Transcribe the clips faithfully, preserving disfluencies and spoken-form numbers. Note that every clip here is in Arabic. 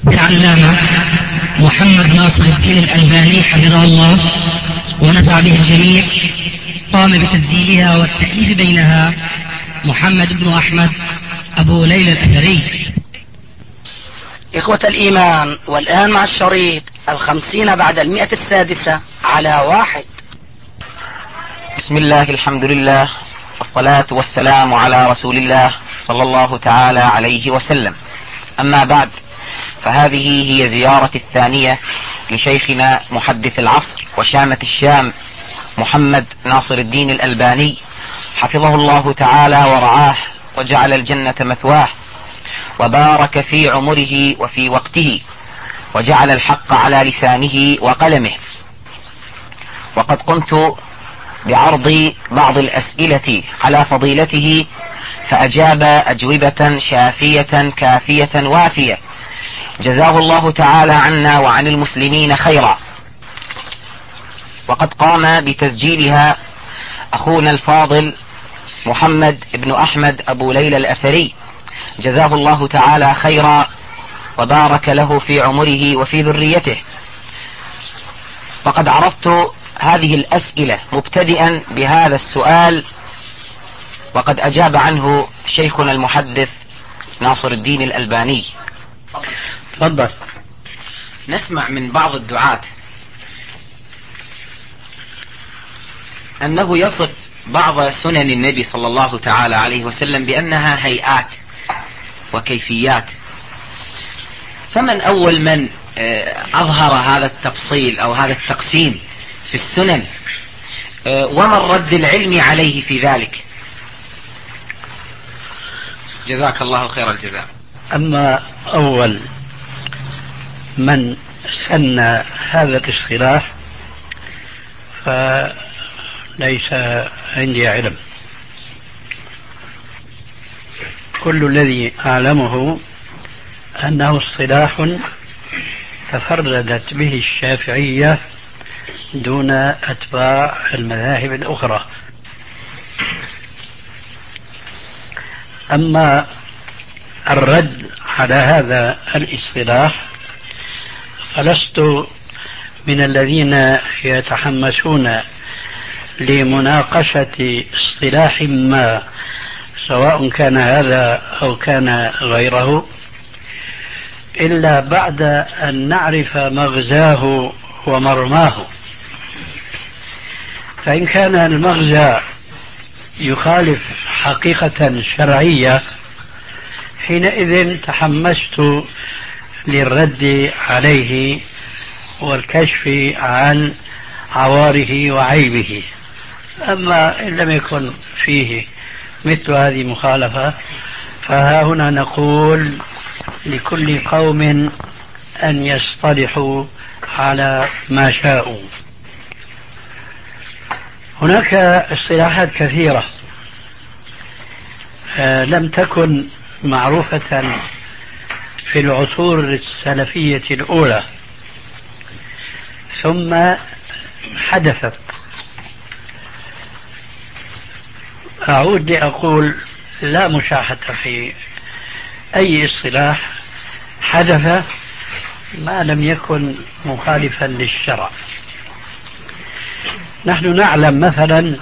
العلامة محمد ناصر الدين الألباني حفظه الله ونفع به الجميع قام بتسجيلها والتأليف بينها محمد بن أحمد أبو ليلى الأثري. إخوة الإيمان، والآن مع الشريط الخمسين بعد المئة السادسة على واحد. بسم الله، الحمد لله، والصلاة والسلام على رسول الله صلى الله تعالى عليه وسلم. أما بعد، فهذه هي زيارة الثانية لشيخنا محدث العصر وشامة الشام محمد ناصر الدين الألباني حفظه الله تعالى ورعاه وجعل الجنة مثواه وبارك في عمره وفي وقته وجعل الحق على لسانه وقلمه. وقد قمت بعرض بعض الأسئلة على فضيلته فأجاب أجوبة شافية كافية وافية، جزاه الله تعالى عنا وعن المسلمين خيرا. وقد قام بتسجيلها أخونا الفاضل محمد بن أحمد أبو ليلى الأثري، جزاه الله تعالى خيرا وبارك له في عمره وفي ذريته. وقد عرضت هذه الأسئلة مبتدئا بهذا السؤال، وقد أجاب عنه شيخنا المحدث ناصر الدين الألباني. تفضل. نسمع من بعض الدعاة أنه يصف بعض سنن النبي صلى الله تعالى عليه وسلم بأنها هيئات وكيفيات، فمن أول من أظهر هذا التفصيل أو هذا التقسيم في السنن، ومن رد العلم عليه في ذلك؟ جزاك الله خير الجزاء. أما أول من سن هذا الاصطلاح فليس عندي علم. كل الذي أعلمه أنه اصطلاح تفردت به الشافعية دون أتباع المذاهب الأخرى. أما الرد على هذا الاصطلاح فلست من الذين يتحمسون لمناقشة اصطلاح ما، سواء كان هذا أو كان غيره، إلا بعد أن نعرف مغزاه ومرماه. فإن كان المغزى يخالف حقيقة شرعية حينئذ تحمست للرد عليه والكشف عن عواره وعيبه. أما إن لم يكن فيه مثل هذه المخالفة فها هنا نقول لكل قوم أن يصطلحوا على ما شاءوا. هناك اصطلاحات كثيرة آه لم تكن معروفة في العصور السلفية الأولى، ثم حدثت. أعود لأقول لا مشاحة في أي اصطلاح حدث ما لم يكن مخالفا للشرع. نحن نعلم مثلا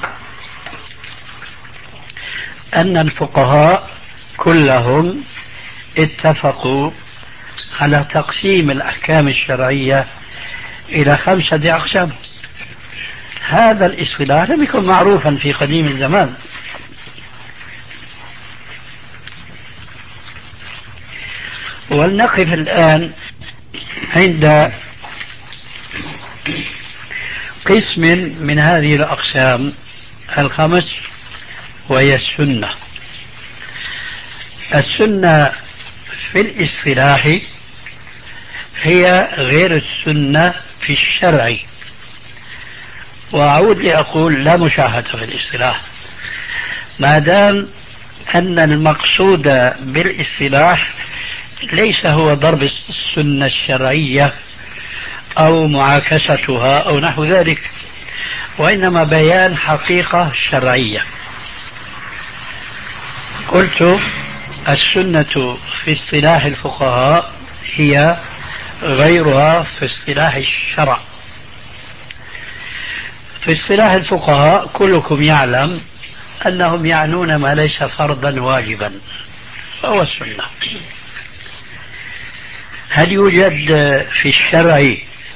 أن الفقهاء كلهم اتفقوا على تقسيم الأحكام الشرعية إلى خمسة أقسام. هذا الاصطلاح لم يكن معروفا في قديم الزمان. ولنقف الآن عند قسم من هذه الأقسام الخمس، وهي السنة. السنة في الاصطلاح هي غير السنة في الشرع. وأعود لأقول لا مشاحة في الاصطلاح ما دام أن المقصود بالاصطلاح ليس هو ضرب السنة الشرعية أو معاكستها أو نحو ذلك، وإنما بيان حقيقة شرعية. قلت السنة في اصطلاح الفقهاء هي غيرها في اصطلاح الشرع. في اصطلاح الفقهاء كلكم يعلم أنهم يعنون ما ليس فرضا واجبا فهو السنة. هل يوجد في الشرع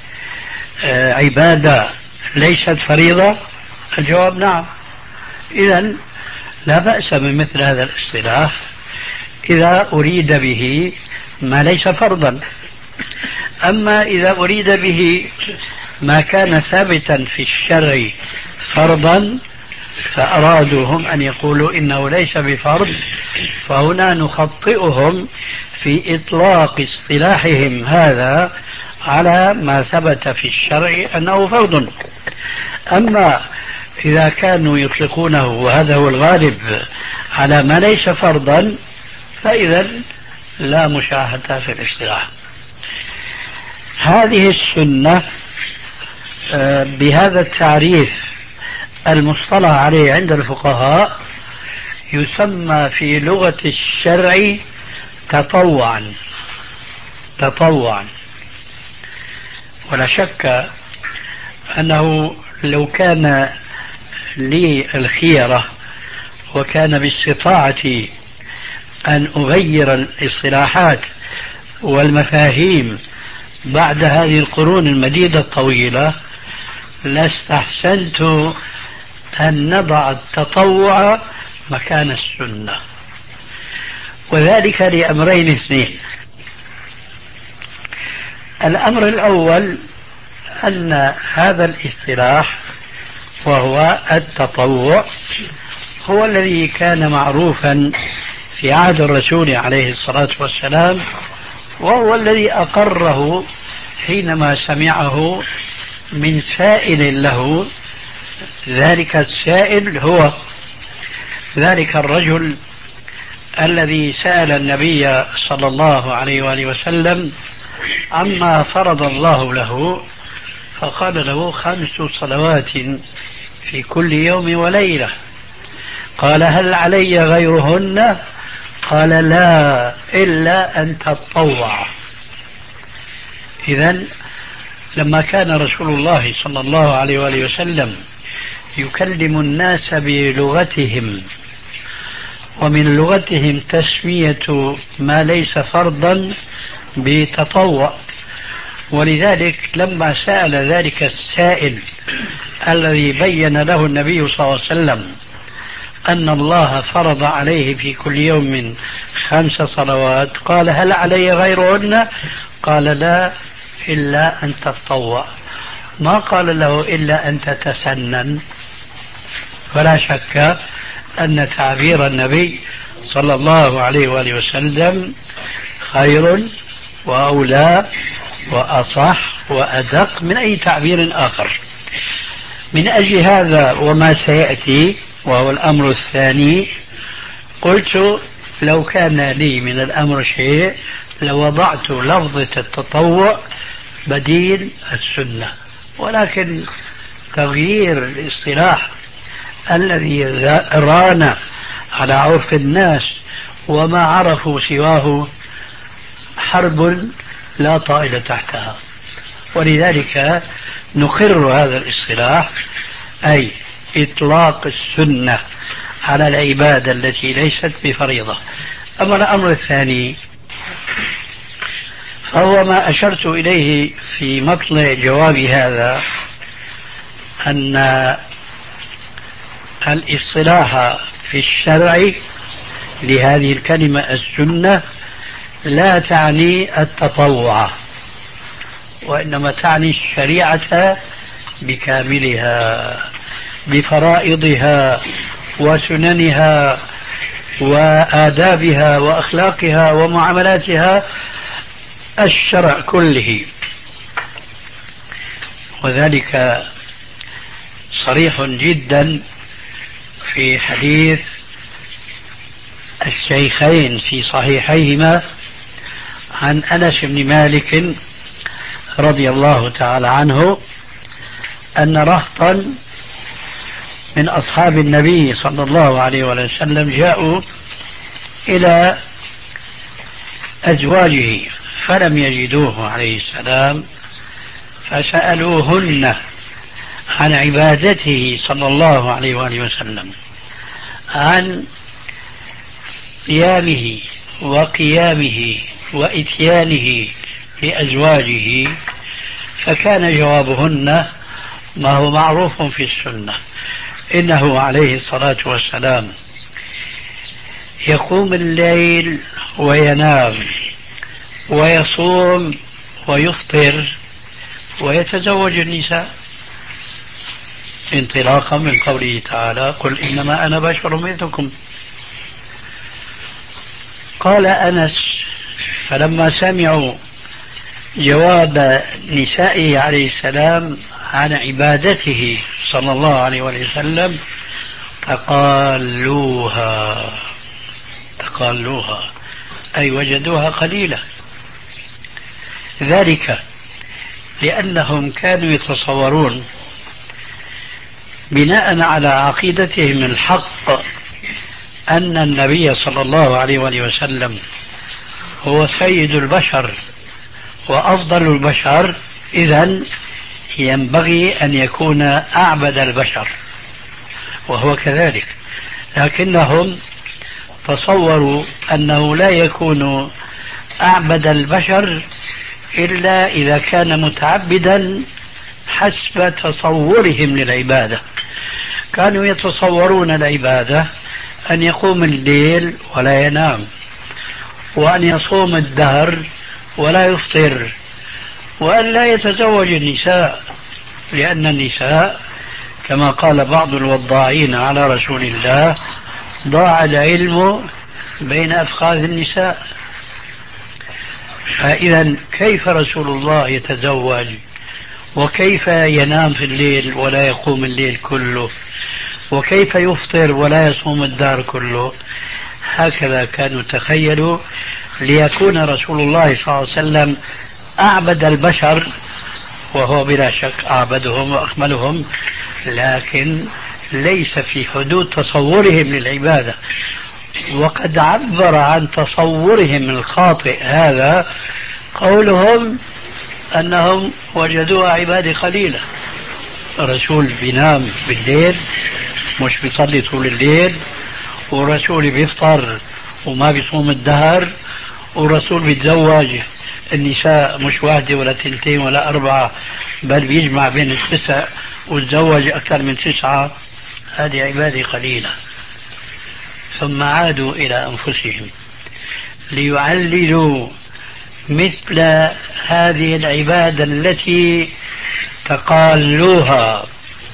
عبادة ليست فريضة؟ الجواب نعم. إذن لا بأس من مثل هذا الاصطلاح إذا أريد به ما ليس فرضا. أما إذا أريد به ما كان ثابتا في الشرع فرضا فأرادوا هم أن يقولوا إنه ليس بفرض، فهنا نخطئهم في إطلاق اصطلاحهم هذا على ما ثبت في الشرع أنه فرض. أما إذا كانوا يطلقونه وهذا هو الغالب على ما ليس فرضا فإذا لا مشاهدة في الاصطلاح. هذه السنة بهذا التعريف المصطلح عليه عند الفقهاء يسمى في لغة الشرع تطوعا. تطوعا. ولا شك أنه لو كان لي الخيرة وكان باستطاعتي أن أغير الاصطلاحات والمفاهيم بعد هذه القرون المديدة الطويلة لاستحسنت أن نضع التطوع مكان السنة، وذلك لأمرين اثنين. الأمر الأول أن هذا الاصطلاح وهو التطوع هو الذي كان معروفا في عهد الرسول عليه الصلاة والسلام، وهو الذي أقره حينما سمعه من سائل له. ذلك السائل هو ذلك الرجل الذي سأل النبي صلى الله عليه وآله وسلم عما فرض الله له، فقال له خمس صلوات في كل يوم وليلة. قال هل علي غيرهن؟ قال لا إلا أن تطوع. إذن لما كان رسول الله صلى الله عليه وآله وسلم يكلم الناس بلغتهم، ومن لغتهم تسمية ما ليس فرضا بتطوع، ولذلك لما سأل ذلك السائل الذي بين له النبي صلى الله عليه وسلم أن الله فرض عليه في كل يوم خمس صلوات قال هل علي غيرهن؟ قال لا إلا أن تتطوع. ما قال له إلا أن تتسنن. فلا شك أن تعبير النبي صلى الله عليه وآله وسلم خير وأولى وأصح وأدق من أي تعبير آخر. من أجل هذا وما سيأتي وهو الأمر الثاني قلت لو كان لي من الأمر شيء لوضعت لفظة التطوع بديل السنة، ولكن تغيير الاصطلاح الذي ران على عرف الناس وما عرفوا سواه حرب لا طائل تحتها، ولذلك نقر هذا الاصطلاح أي إطلاق السنة على العبادة التي ليست بفريضة. أما الأمر الثاني فهو ما أشرت إليه في مطلع جوابي هذا، أن الاصطلاح في الشرع لهذه الكلمة السنة لا تعني التطوع، وإنما تعني الشريعة بكاملها بفرائضها وسننها وآدابها وأخلاقها ومعاملاتها، الشرع كله. وذلك صريح جدا في حديث الشيخين في صحيحيهما عن أنس بن مالك رضي الله تعالى عنه أن رهطا من أصحاب النبي صلى الله عليه وسلم جاءوا إلى أزواجه فلم يجدوه عليه السلام فسألوهن عن عبادته صلى الله عليه وآله وسلم، عن صيامه وقيامه وإتيانه لأزواجه، فكان جوابهن ما هو معروف في السنة، إنه عليه الصلاة والسلام يقوم الليل وينام ويصوم ويفطر ويتزوج النساء، انطلاقا من قوله تعالى: قل إنما أنا بشر مثلكم. قال أنس: فلما سمعوا جواب نسائه عليه السلام عن عبادته صلى الله عليه وسلم تقالوها تقالوها أي وجدوها قليلة، ذلك لأنهم كانوا يتصورون بناء على عقيدتهم الحق أن النبي صلى الله عليه وسلم هو سيد البشر وأفضل البشر، إذن ينبغي أن يكون أعبد البشر، وهو كذلك، لكنهم تصوروا أنه لا يكون أعبد البشر إلا إذا كان متعبدا حسب تصورهم للعبادة. كانوا يتصورون العبادة أن يقوم الليل ولا ينام، وأن يصوم الدهر ولا يفطر، وأن لا يتزوج النساء، لأن النساء كما قال بعض الوضاعين على رسول الله: ضاع العلم بين أفخاذ النساء. فإذا كيف رسول الله يتزوج وكيف ينام في الليل ولا يقوم الليل كله، وكيف يفطر ولا يصوم الدهر كله؟ هكذا كانوا تخيلوا ليكون رسول الله صلى الله عليه وسلم أعبد البشر، وهو بلا شك أعبدهم وأكملهم، لكن ليس في حدود تصورهم للعبادة. وقد عبر عن تصورهم الخاطئ هذا قولهم أنهم وجدوها عبادة قليلة. الرسول بينام بالليل مش بيصلي طول الليل، ورسول بيفطر وما بيصوم الدهر، ورسول بيتزوج النساء مش واحدة ولا تنتين ولا أربعة، بل بيجمع بين التسع وتزوج أكثر من تسعة. هذه عبادة قليلة. ثم عادوا إلى أنفسهم ليعللوا مثل هذه العبادة التي تقالوها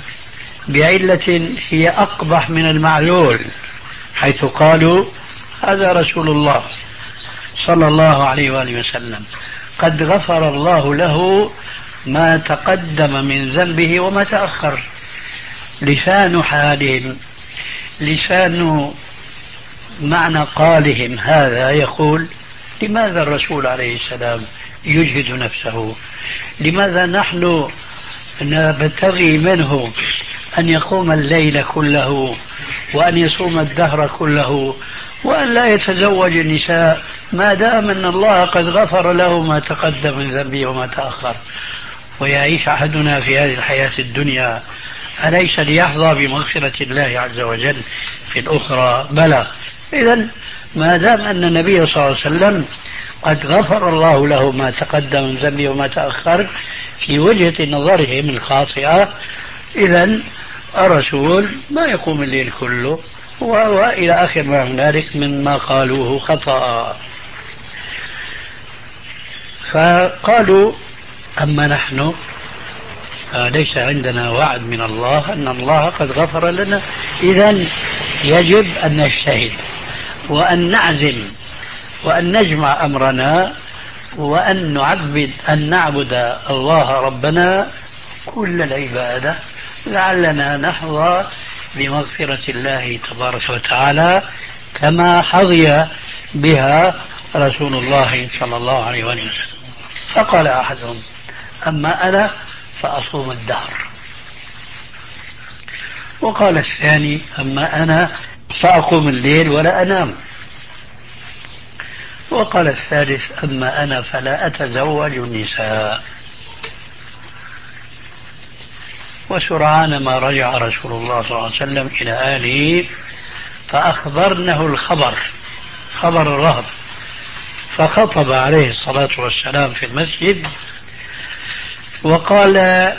بعلة هي أقبح من المعلول، حيث قالوا: هذا رسول الله صلى الله عليه وآله وسلم قد غفر الله له ما تقدم من ذنبه وما تأخر. لسان حالهم، لسان معنى قالهم هذا يقول: لماذا الرسول عليه السلام يجهد نفسه؟ لماذا نحن نبتغي منه أن يقوم الليل كله وأن يصوم الدهر كله وأن لا يتزوج النساء ما دام أن الله قد غفر له ما تقدم من ذنبه وما تأخر؟ ويعيش أحدنا في هذه الحياة الدنيا أليس ليحظى بمغفرة الله عز وجل في الأخرى؟ بلى. إذن ما دام أن النبي صلى الله عليه وسلم قد غفر الله له ما تقدم من ذنبه وما تأخر في وجهة نظرهم الخاطئة، إذن الرسول ما يقوم الليل كله، وإلى آخر ما هنالك مما قالوه خطأ. فقالوا: أما نحن ليس عندنا وعد من الله أن الله قد غفر لنا، إذن يجب أن نجتهد وأن نعزم وأن نجمع أمرنا وأن نعبد أن نعبد الله ربنا كل العبادة لعلنا نحظى بمغفرة الله تبارك وتعالى كما حظي بها رسول الله صلى الله عليه وسلم. فقال أحدهم: أما أنا فأصوم الدهر. وقال الثاني: أما أنا فأقوم الليل ولا أنام. وقال الثالث أما أنا فلا أتزوج النساء. وسرعان ما رجع رسول الله صلى الله عليه وسلم إلى أهله فأخبرنه الخبر، خبر الرهب، فخطب عليه الصلاة والسلام في المسجد وقال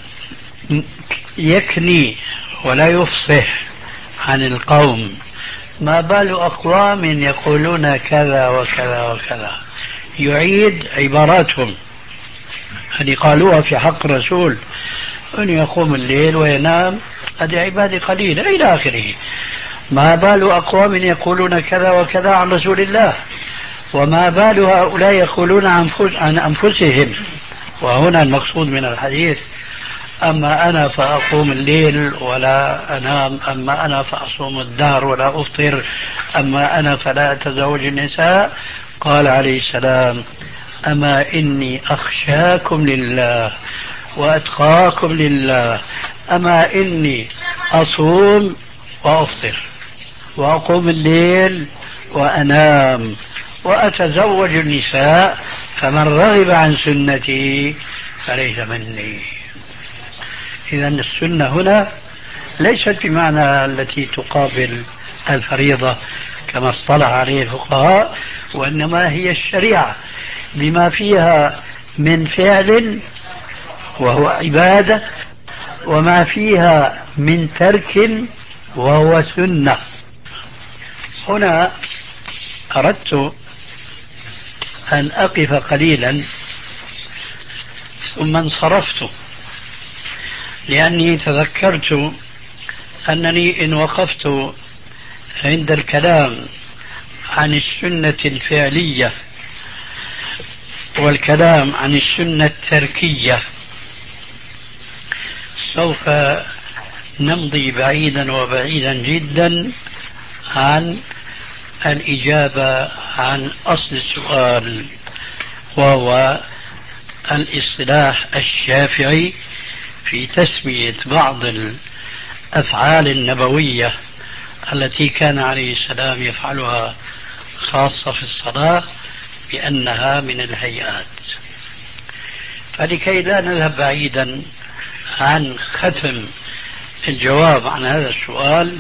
يكني ولا يفصح عن القوم ما بال أقوام يقولون كذا وكذا وكذا، يعيد عباراتهم هذه قالوها في حق الرسول أن يقوم الليل وينام هذه عبادة قليلة إلى آخره. ما بال أقوام يقولون كذا وكذا عن رسول الله، وما بال هؤلاء يقولون عن أنفسهم. وهنا المقصود من الحديث أما أنا فأقوم الليل ولا أنام، أما أنا فأصوم الدهر ولا أفطر، أما أنا فلا أتزوج النساء. قال عليه السلام أما إني أخشاكم لله وأتقاكم لله، أما إني أصوم وأفطر وأقوم الليل وأنام وأتزوج النساء، فمن رغب عن سنتي فليس مني. إذا السنة هنا ليست بمعنى التي تقابل الفريضة كما اصطلح عليه الفقهاء، وإنما هي الشريعة بما فيها من فعل وهو عبادة، وما فيها من ترك وهو سنة. هنا أردت أن أقف قليلا ثم انصرفت، لأني تذكرت أنني إن وقفت عند الكلام عن السنة الفعلية والكلام عن السنة التركية سوف نمضي بعيدا وبعيدا جدا عن الإجابة عن أصل السؤال، وهو الاصطلاح الشافعي في تسمية بعض الأفعال النبوية التي كان عليه السلام يفعلها خاصة في الصلاة بأنها من الهيئات. فلكي لا نذهب بعيدا عن ختم الجواب عن هذا السؤال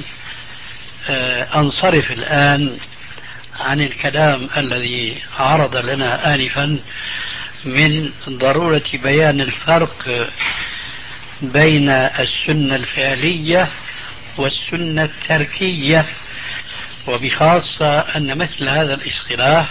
أنصرف الآن عن الكلام الذي عرض لنا آنفا من ضرورة بيان الفرق بين السنة الفعلية والسنة التركية، وبخاصة أن مثل هذا الاصطلاح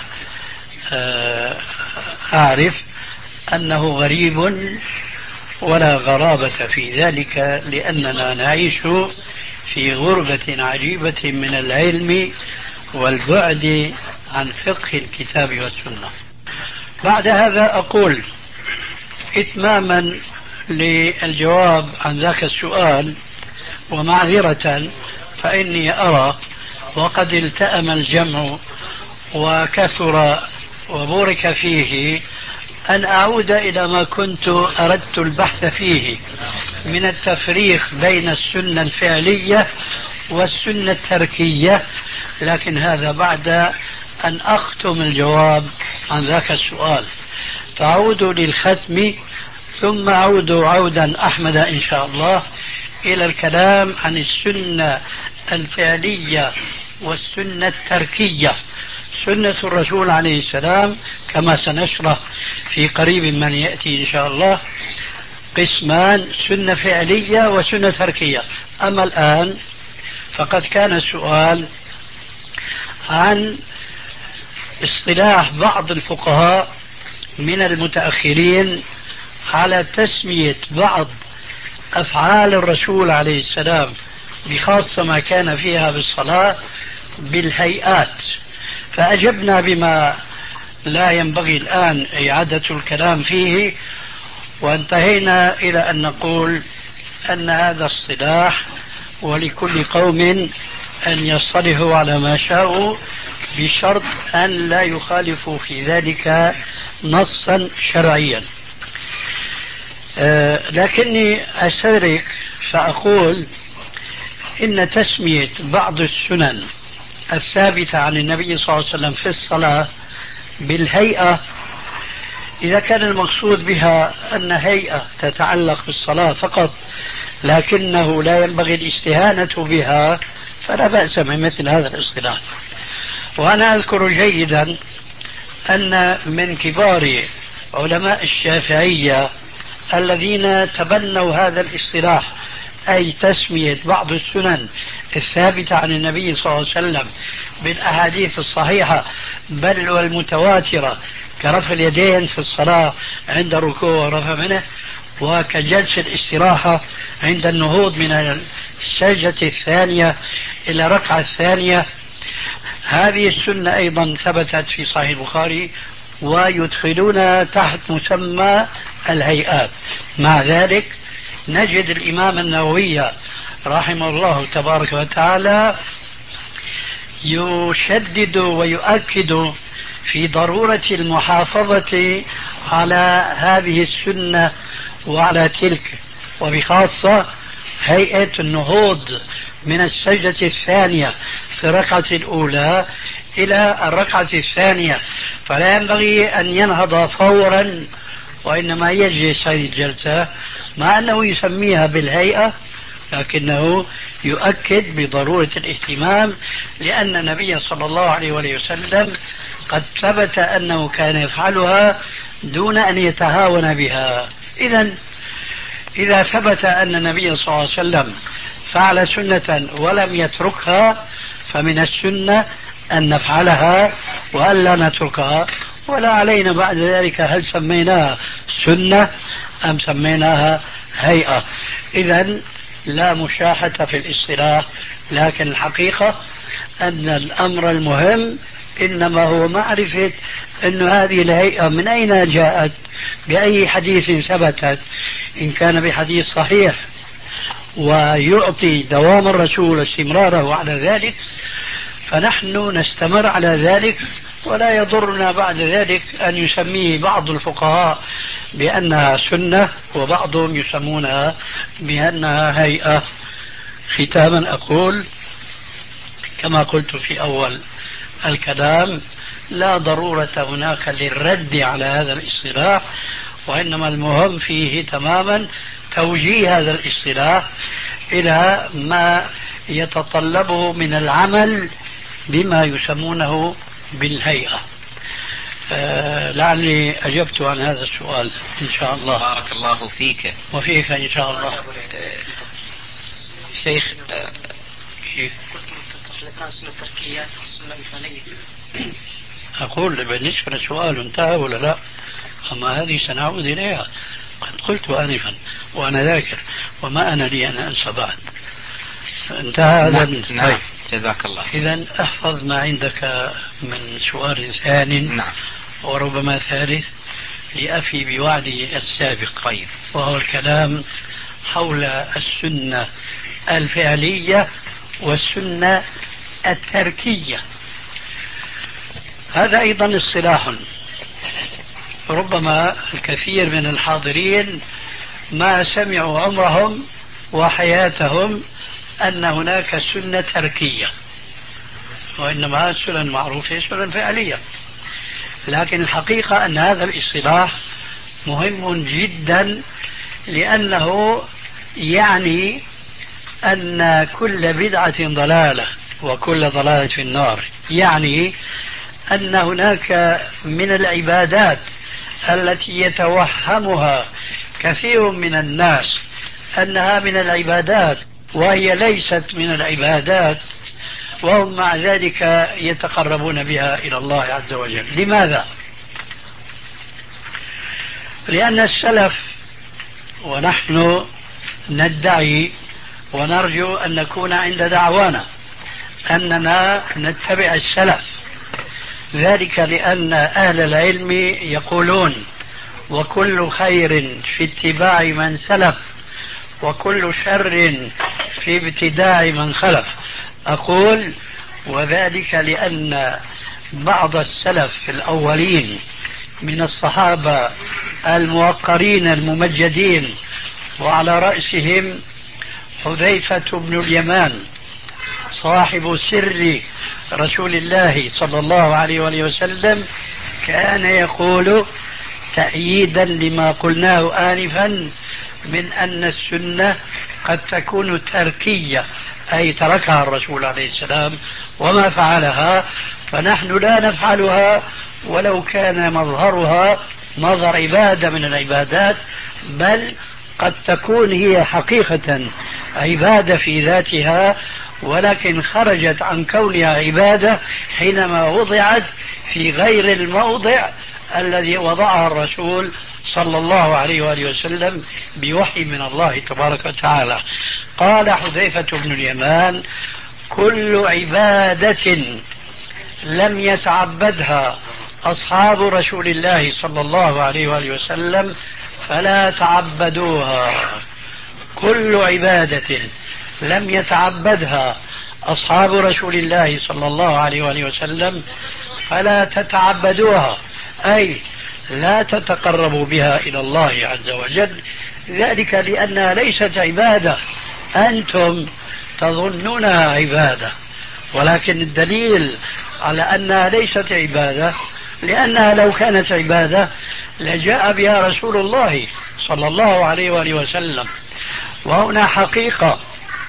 أعرف أنه غريب ولا غرابة في ذلك، لأننا نعيش في غربة عجيبة من العلم والبعد عن فقه الكتاب والسنة. بعد هذا أقول إتماما للجواب عن ذاك السؤال ومعذرة، فإني أرى وقد التأم الجمع وكثر وبورك فيه أن أعود إلى ما كنت أردت البحث فيه من التفريق بين السنة الفعلية والسنة التركية، لكن هذا بعد أن أختم الجواب عن ذاك السؤال. فأعود للختم ثم أعود عودا أحمد إن شاء الله إلى الكلام عن السنة الفعلية والسنة التركية. سنة الرسول عليه السلام كما سنشرح في قريب من يأتي إن شاء الله قسمان، سنة فعلية وسنة تركية. أما الآن فقد كان السؤال عن اصطلاح بعض الفقهاء من المتأخرين على تسمية بعض أفعال الرسول عليه السلام بخاصة ما كان فيها بالصلاة بالهيئات، فأجبنا بما لا ينبغي الآن إعادة الكلام فيه، وانتهينا إلى أن نقول أن هذا اصطلاح ولكل قوم أن يصطلحوا على ما شاءوا بشرط أن لا يخالفوا في ذلك نصا شرعيا. أه لكني أستدرك فأقول إن تسمية بعض السنن الثابتة عن النبي صلى الله عليه وسلم في الصلاة بالهيئة إذا كان المقصود بها أن هيئة تتعلق بالصلاة فقط لكنه لا ينبغي الاستهانة بها فلا بأس من مثل هذا الاصطلاح. وأنا أذكر جيدا أن من كبار علماء الشافعية الذين تبنوا هذا الاصطلاح، أي تسمية بعض السنن الثابتة عن النبي صلى الله عليه وسلم بالأحاديث الصحيحة بل والمتواترة كرفع اليدين في الصلاة عند الركوع ورفع منه، وكجلس الاستراحة عند النهوض من السجدة الثانية إلى الركعة الثانية. هذه السنة أيضا ثبتت في صحيح البخاري ويدخلون تحت مسمى الهيئات. مع ذلك نجد الإمام النووي رحمه الله تبارك وتعالى يشدد ويؤكد في ضرورة المحافظة على هذه السنة وعلى تلك، وبخاصة هيئة النهوض من السجدة الثانية في الركعة الأولى إلى الركعة الثانية، فلا ينبغي أن ينهض فورا وإنما يجلس هذه الجلسة، مع أنه يسميها بالهيئة لكنه يؤكد بضرورة الاهتمام، لأن النبي صلى الله عليه وسلم قد ثبت أنه كان يفعلها دون أن يتهاون بها. إذن إذا ثبت أن النبي صلى الله عليه وسلم فعل سنة ولم يتركها فمن السنة أن نفعلها وألا نتركها، ولا علينا بعد ذلك هل سميناها سنة أم سميناها هيئة. إذن لا مشاحة في الاصطلاح، لكن الحقيقة أن الأمر المهم إنما هو معرفة أن هذه الهيئة من أين جاءت، بأي حديث ثبتت، إن كان بحديث صحيح ويعطي دوام الرسول استمراره على ذلك فنحن نستمر على ذلك، ولا يضرنا بعد ذلك أن يسميه بعض الفقهاء بأنها سنة وبعضهم يسمونها بأنها هيئة. ختاما أقول كما قلت في أول الكلام لا ضرورة هناك للرد على هذا الاصطلاح، وإنما المهم فيه تماما توجيه هذا الاصطلاح إلى ما يتطلبه من العمل بما يسمونه بالهيئة. آه لعلي أجبت عن هذا السؤال إن شاء الله. بارك الله فيك وفيك إن شاء الله. آه شيخ آه أقول بالنسبة للسؤال انتهى ولا لا؟ أما هذه سنعود إليها، قد قلت آنفا وأنا ذاكر وما أنا لي أن أنسى بعد. انتهى هذا. نعم. نعم. طيب. جزاك الله. إذن احفظ ما عندك من سؤال ثان. نعم. وربما ثالث لأفي بوعدي السابق. طيب. وهو الكلام حول السنة الفعلية والسنة التركية. هذا أيضا اصطلاح ربما الكثير من الحاضرين ما سمعوا عمرهم وحياتهم أن هناك سنة تركية، وإنما سنن معروفة سنن فعلية. لكن الحقيقة أن هذا الاصطلاح مهم جدا، لأنه يعني أن كل بدعة ضلالة وكل ضلالة في النار، يعني أن هناك من العبادات التي يتوهمها كثير من الناس أنها من العبادات وهي ليست من العبادات، وهم مع ذلك يتقربون بها إلى الله عز وجل. لماذا؟ لأن السلف، ونحن ندعي ونرجو أن نكون عند دعوانا أننا نتبع السلف، ذلك لأن أهل العلم يقولون وكل خير في اتباع من سلف وكل شر في ابتداع من خلف. أقول وذلك لأن بعض السلف الأولين من الصحابة الموقرين الممجدين وعلى رأسهم حذيفة بن اليمان صاحب سر رسول الله صلى الله عليه وآله وسلم كان يقول تأييدا لما قلناه آنفا من أن السنة قد تكون تركية، أي تركها الرسول عليه السلام وما فعلها، فنحن لا نفعلها ولو كان مظهرها مظهر عبادة من العبادات، بل قد تكون هي حقيقة عبادة في ذاتها، ولكن خرجت عن كونها عبادة حينما وضعت في غير الموضع الذي وضعها الرسول صلى الله عليه وآله وسلم بوحي من الله تبارك وتعالى. قال حذيفة بن اليمان: كل عبادة لم يتعبدها أصحاب رسول الله صلى الله عليه وآله وسلم فلا تعبدوها. كل عبادة لم يتعبدها أصحاب رسول الله صلى الله عليه وآله وسلم فلا تتعبدوها، أي لا تتقربوا بها إلى الله عز وجل، ذلك لأنها ليست عبادة أنتم تظنونها عبادة، ولكن الدليل على أنها ليست عبادة لأنها لو كانت عبادة لجاء بها رسول الله صلى الله عليه وآله وسلم. وهنا حقيقة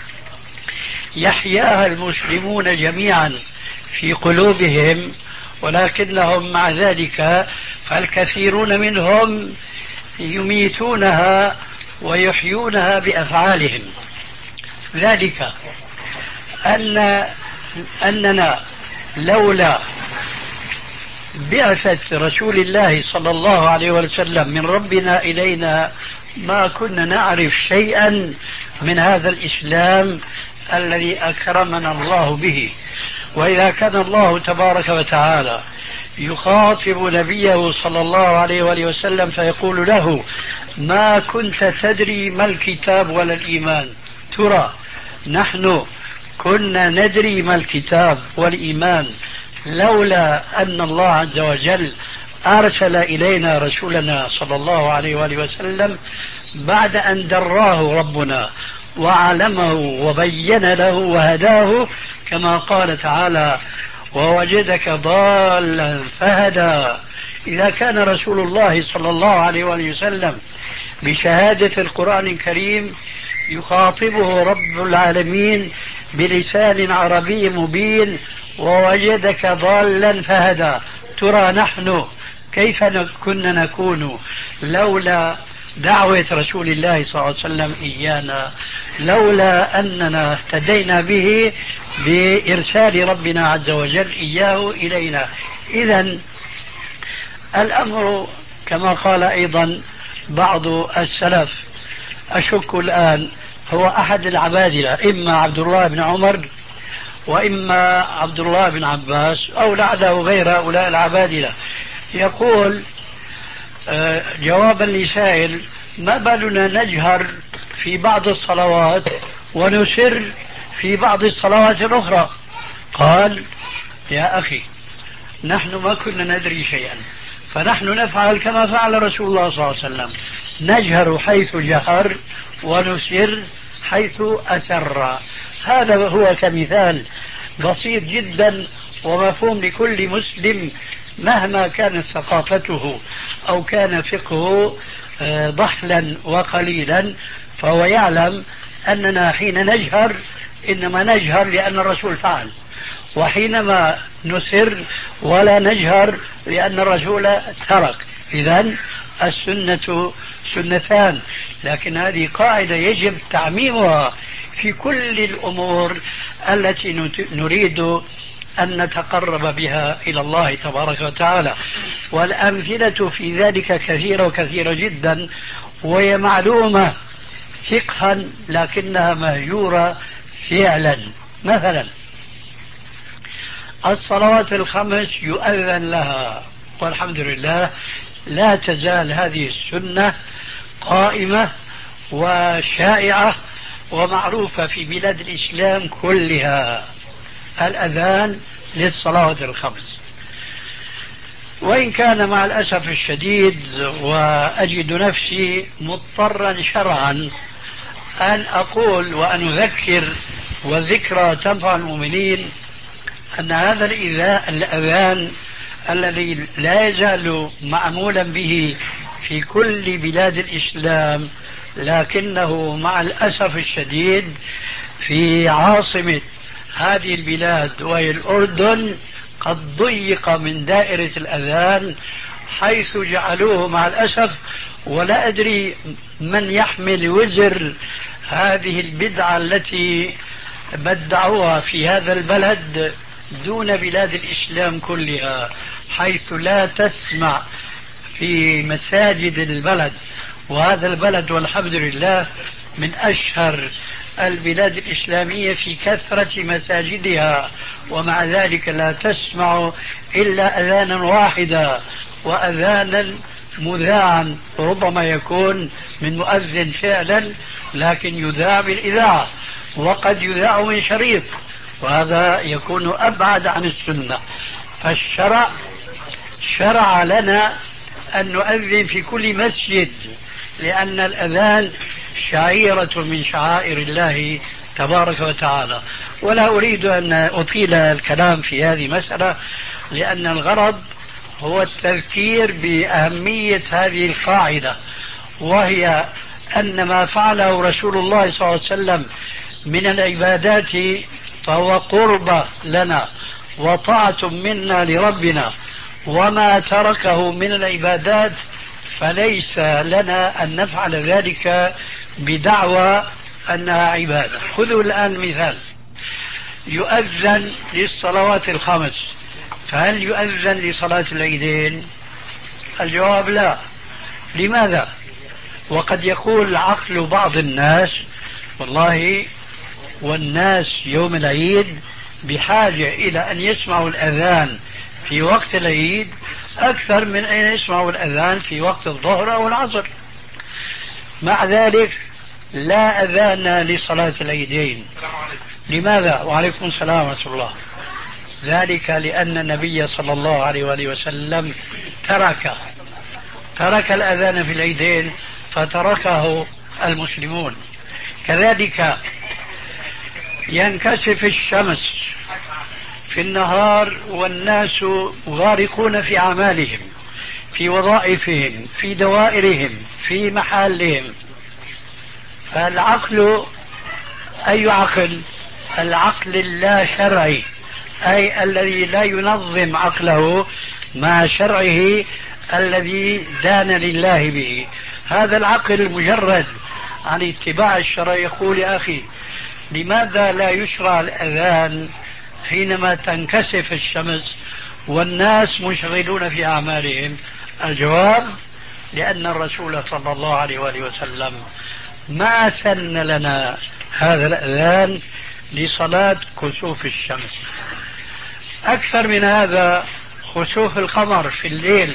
يحياها المسلمون جميعا في قلوبهم، ولكنهم مع ذلك فالكثيرون منهم يميتونها ويحيونها بأفعالهم. ذلك أن أننا لولا بعثة رسول الله صلى الله عليه وسلم من ربنا إلينا ما كنا نعرف شيئا من هذا الإسلام الذي أكرمنا الله به. وإذا كان الله تبارك وتعالى يخاطب نبيه صلى الله عليه وآله وسلم فيقول له: ما كنت تدري ما الكتاب ولا الإيمان. ترى نحن كنا ندري ما الكتاب والإيمان لولا أن الله عز وجل أرسل إلينا رسولنا صلى الله عليه وآله وسلم بعد أن دراه ربنا وعلمه وبين له وهداه، كما قال تعالى: ووجدك ضالا فهدى. إذا كان رسول الله صلى الله عليه وآله وسلم بشهادة القرآن الكريم يخاطبه رب العالمين بلسان عربي مبين: ووجدك ضالا فهدى، ترى نحن كيف كنا نكون لولا دعوة رسول الله صلى الله عليه وسلم إيانا، لولا أننا اهتدينا به بإرسال ربنا عز وجل إياه إلينا. إذن الأمر كما قال أيضا بعض السلف، أشك الآن هو أحد العبادلة، إما عبد الله بن عمر وإما عبد الله بن عباس أو لعله غير هؤلاء العبادلة، يقول جوابا لسائل: ما بالنا نجهر في بعض الصلوات ونسر في بعض الصلوات الأخرى؟ قال: يا أخي، نحن ما كنا ندري شيئا، فنحن نفعل كما فعل رسول الله صلى الله عليه وسلم، نجهر حيث جهر ونسر حيث أسر. هذا هو كمثال بسيط جدا ومفهوم لكل مسلم مهما كانت ثقافته أو كان فقهه ضحلا وقليلا، فهو يعلم أننا حين نجهر إنما نجهر لأن الرسول فعل، وحينما نسر ولا نجهر لأن الرسول ترك. إذن السنة سنتان، لكن هذه قاعدة يجب تعميمها في كل الأمور التي نريد أن نتقرب بها إلى الله تبارك وتعالى. والأمثلة في ذلك كثيرة وكثيرة جدا، وهي معلومة فقها لكنها مهجورة فعلا. مثلا الصلوات الخمس يؤذن لها، والحمد لله لا تزال هذه السنة قائمة وشائعة ومعروفة في بلاد الإسلام كلها، الأذان للصلوات الخمس. وإن كان مع الأسف الشديد وأجد نفسي مضطرا شرعا أن أقول وأن أذكر، والذكرى تنفع المؤمنين، أن هذا الأذان الذي لا يزال معمولا به في كل بلاد الإسلام، لكنه مع الأسف الشديد في عاصمة هذه البلاد وهي الأردن قد ضيق من دائرة الأذان، حيث جعلوه مع الأسف، ولا أدري من يحمل وزر هذه البدعة التي بدعوها في هذا البلد دون بلاد الإسلام كلها، حيث لا تسمع في مساجد البلد، وهذا البلد والحمد لله من أشهر البلاد الإسلامية في كثرة مساجدها، ومع ذلك لا تسمع إلا أذانا واحدا، وأذانا مذاعا ربما يكون من مؤذن فعلا، لكن يذاع بالإذاعة، وقد يذاع من شريط، وهذا يكون أبعد عن السنة. فالشرع شرع لنا أن نؤذن في كل مسجد، لأن الأذان شعيرة من شعائر الله تبارك وتعالى. ولا أريد أن أطيل الكلام في هذه المسألة، لأن الغرض هو التذكير بأهمية هذه القاعدة، وهي أن ما فعله رسول الله صلى الله عليه وسلم من العبادات فهو قربة لنا وطاعة منا لربنا، وما تركه من العبادات فليس لنا أن نفعل ذلك بدعوى أنها عبادة. خذوا الآن مثال، يؤذن للصلوات الخمس، فهل يؤذن لصلاة العيدين؟ الجواب لا. لماذا؟ وقد يقول عقل بعض الناس والله والناس يوم العيد بحاجة إلى أن يسمعوا الأذان في وقت العيد أكثر من أن يسمعوا الأذان في وقت الظهر أو العصر. مع ذلك لا أذان لصلاة العيدين. لماذا؟ وعليكم السلام ورحمة الله. ذلك لأن النبي صلى الله عليه وآله وسلم ترك ترك الأذان في العيدين فتركه المسلمون. كذلك ينكسف الشمس في النهار والناس غارقون في أعمالهم، في وظائفهم، في دوائرهم، في محلهم. فالعقل أي عقل؟ العقل اللا شرعي، أي الذي لا ينظم عقله مع شرعه الذي دان لله به. هذا العقل المجرد عن اتباع الشرع يقول يا أخي لماذا لا يشرع الأذان حينما تنكسف الشمس والناس مشغلون في أعمالهم؟ الجواب لأن الرسول صلى الله عليه وآله وسلم ما سن لنا هذا الأذان لصلاة كسوف الشمس. أكثر من هذا، خسوف القمر في الليل،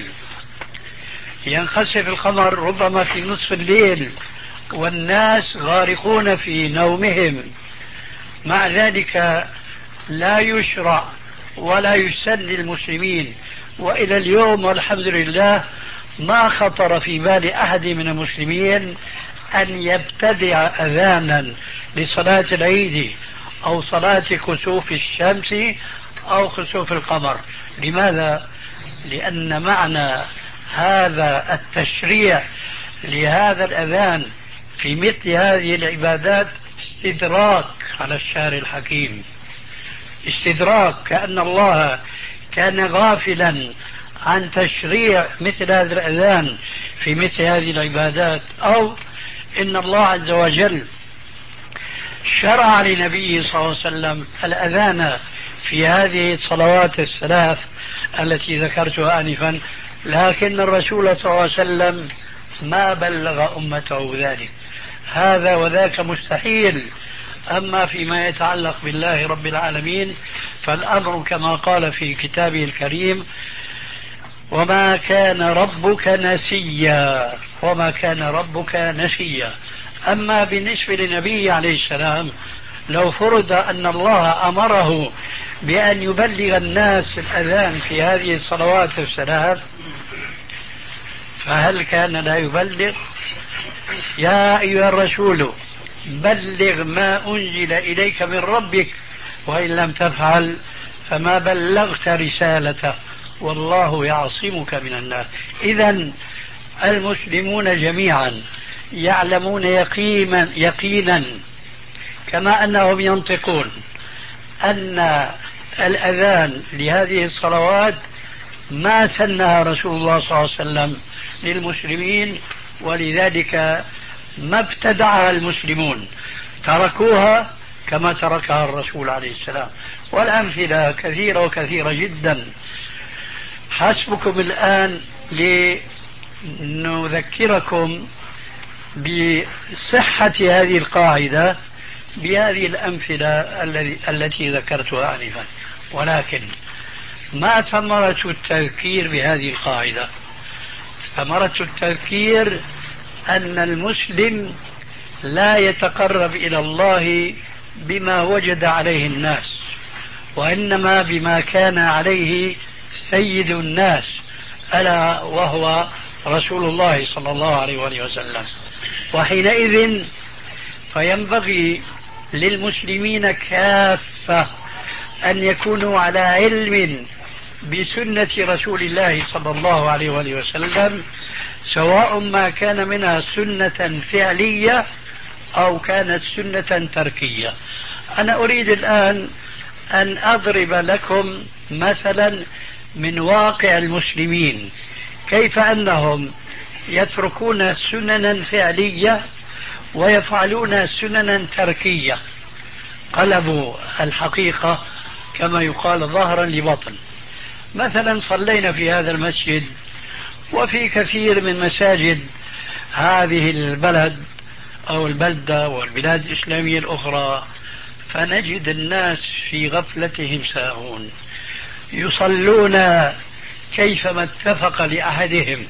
ينخسف القمر ربما في نصف الليل والناس غارقون في نومهم، مع ذلك لا يشرع ولا يسن للمسلمين. وإلى اليوم والحمد لله ما خطر في بال أحد من المسلمين أن يبتدع أذانا لصلاة العيد أو صلاة كسوف الشمس أو خسوف القمر. لماذا؟ لأن معنى هذا التشريع لهذا الأذان في مثل هذه العبادات استدراك على الشارع الحكيم، استدراك، كأن الله كان غافلا عن تشريع مثل هذا الأذان في مثل هذه العبادات، أو إن الله عز وجل شرع لنبيه صلى الله عليه وسلم الأذان في هذه الصلوات الثلاث التي ذكرتها آنفا، لكن الرسول صلى الله عليه وسلم ما بلغ أمته ذلك. هذا وذاك مستحيل. أما فيما يتعلق بالله رب العالمين فالأمر كما قال في كتابه الكريم وما كان ربك نسيا، وما كان ربك نسيا. أما بالنسبة للنبي عليه السلام لو فرض أن الله أمره بأن يبلغ الناس الأذان في هذه الصلوات الثلاث فهل كان لا يبلغ؟ يا أيها الرسول بلغ ما أنزل إليك من ربك وإن لم تفعل فما بلغت رسالته والله يعصمك من الناس. إذن المسلمون جميعا يعلمون يقينا يقينا كما أنهم ينطقون أن الأذان لهذه الصلوات ما سنها رسول الله صلى الله عليه وسلم للمسلمين، ولذلك ما ابتدعها المسلمون، تركوها كما تركها الرسول عليه السلام. والأمثلة كثيرة وكثيرة جدا. حسبكم الآن لنذكركم بصحة هذه القاعدة بهذه الأمثلة التي ذكرتها آنفا. ولكن ما ثمرة التذكير بهذه القاعدة؟ ثمرة التذكير أن المسلم لا يتقرب إلى الله بما وجد عليه الناس، وإنما بما كان عليه سيد الناس، ألا وهو رسول الله صلى الله عليه وآله وسلم. وحينئذ فينبغي للمسلمين كافة أن يكونوا على علم بسنة رسول الله صلى الله عليه وآله وسلم، سواء ما كان منها سنة فعلية أو كانت سنة تركية. أنا أريد الآن أن أضرب لكم مثلا من واقع المسلمين، كيف أنهم يتركون سننا فعلية ويفعلون سننا تركية، قلبوا الحقيقة كما يقال ظهرا لبطن. مثلا صلينا في هذا المسجد وفي كثير من مساجد هذه البلد أو البلدة والبلاد الإسلامية الأخرى، فنجد الناس في غفلتهم ساهون، يصلون كيفما اتفق لأحدهم.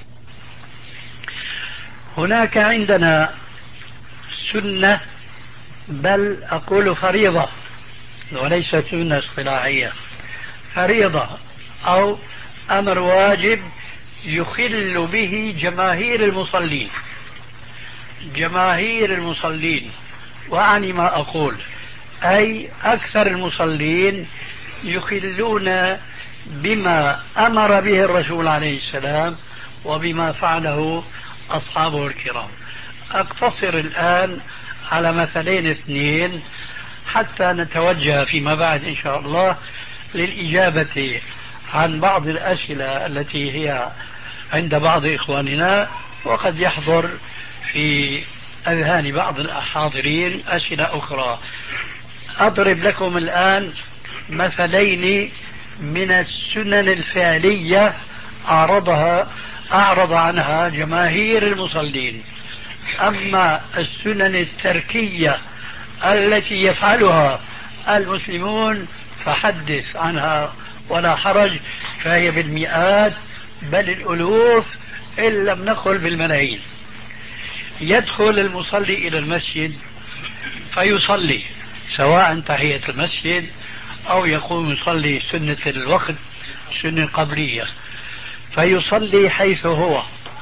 هناك عندنا سنة، بل أقول فريضة وليس سنة اصطلاحية، فريضة أو أمر واجب يخل به جماهير المصلين. جماهير المصلين، وأعني ما أقول، أي أكثر المصلين يخلون بما أمر به الرسول عليه السلام وبما فعله أصحابه الكرام. أقتصر الآن على مثلين اثنين حتى نتوجه فيما بعد إن شاء الله للإجابة عن بعض الأسئلة التي هي عند بعض إخواننا، وقد يحضر في أذهان بعض الحاضرين أسئلة أخرى. أضرب لكم الآن مثلين من السنن الفعلية أعرضها أعرض عنها جماهير المصلين. أما السنن التركية التي يفعلها المسلمون فحدث عنها ولا حرج، فهي بالمئات بل الألوف إن لم نقل بالملايين. يدخل المصلي إلى المسجد فيصلي، سواء تحية المسجد أو يقوم يصلي سنة الوقت، سنة قبلية، فيصلي حيث هو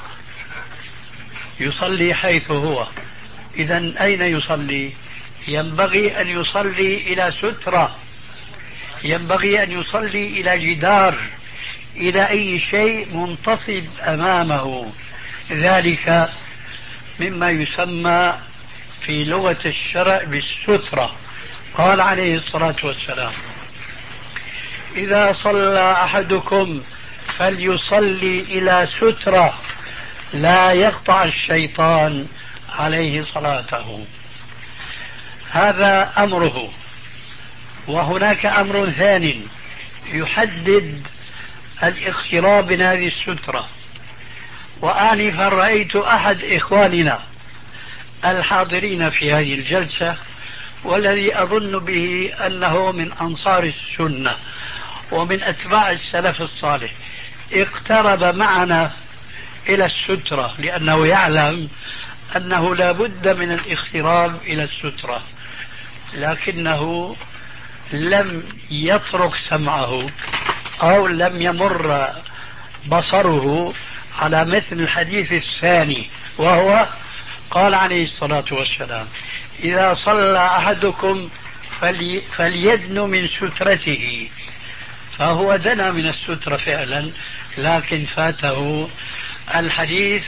يصلي حيث هو إذن أين يصلي؟ ينبغي أن يصلي إلى سترة، ينبغي أن يصلي إلى جدار، إلى أي شيء منتصب أمامه. ذلك مما يسمى في لغة الشرع بالسترة. قال عليه الصلاة والسلام: إذا صلى أحدكم فليصلي إلى سترة لا يقطع الشيطان عليه صلاته. هذا أمره. وهناك أمر ثاني يحدد الاقتراب من هذه السترة. وآنفا رأيت أحد إخواننا الحاضرين في هذه الجلسة، والذي أظن به أنه من أنصار السنة ومن أتباع السلف الصالح، اقترب معنا إلى السترة لأنه يعلم أنه لا بد من الاقتراب إلى السترة، لكنه لم يطرق سمعه أو لم يمر بصره على مثل الحديث الثاني، وهو قال عليه الصلاة والسلام: إذا صلى أحدكم فلي فليدن من سترته فهو دنا من السترة فعلا، لكن فاته الحديث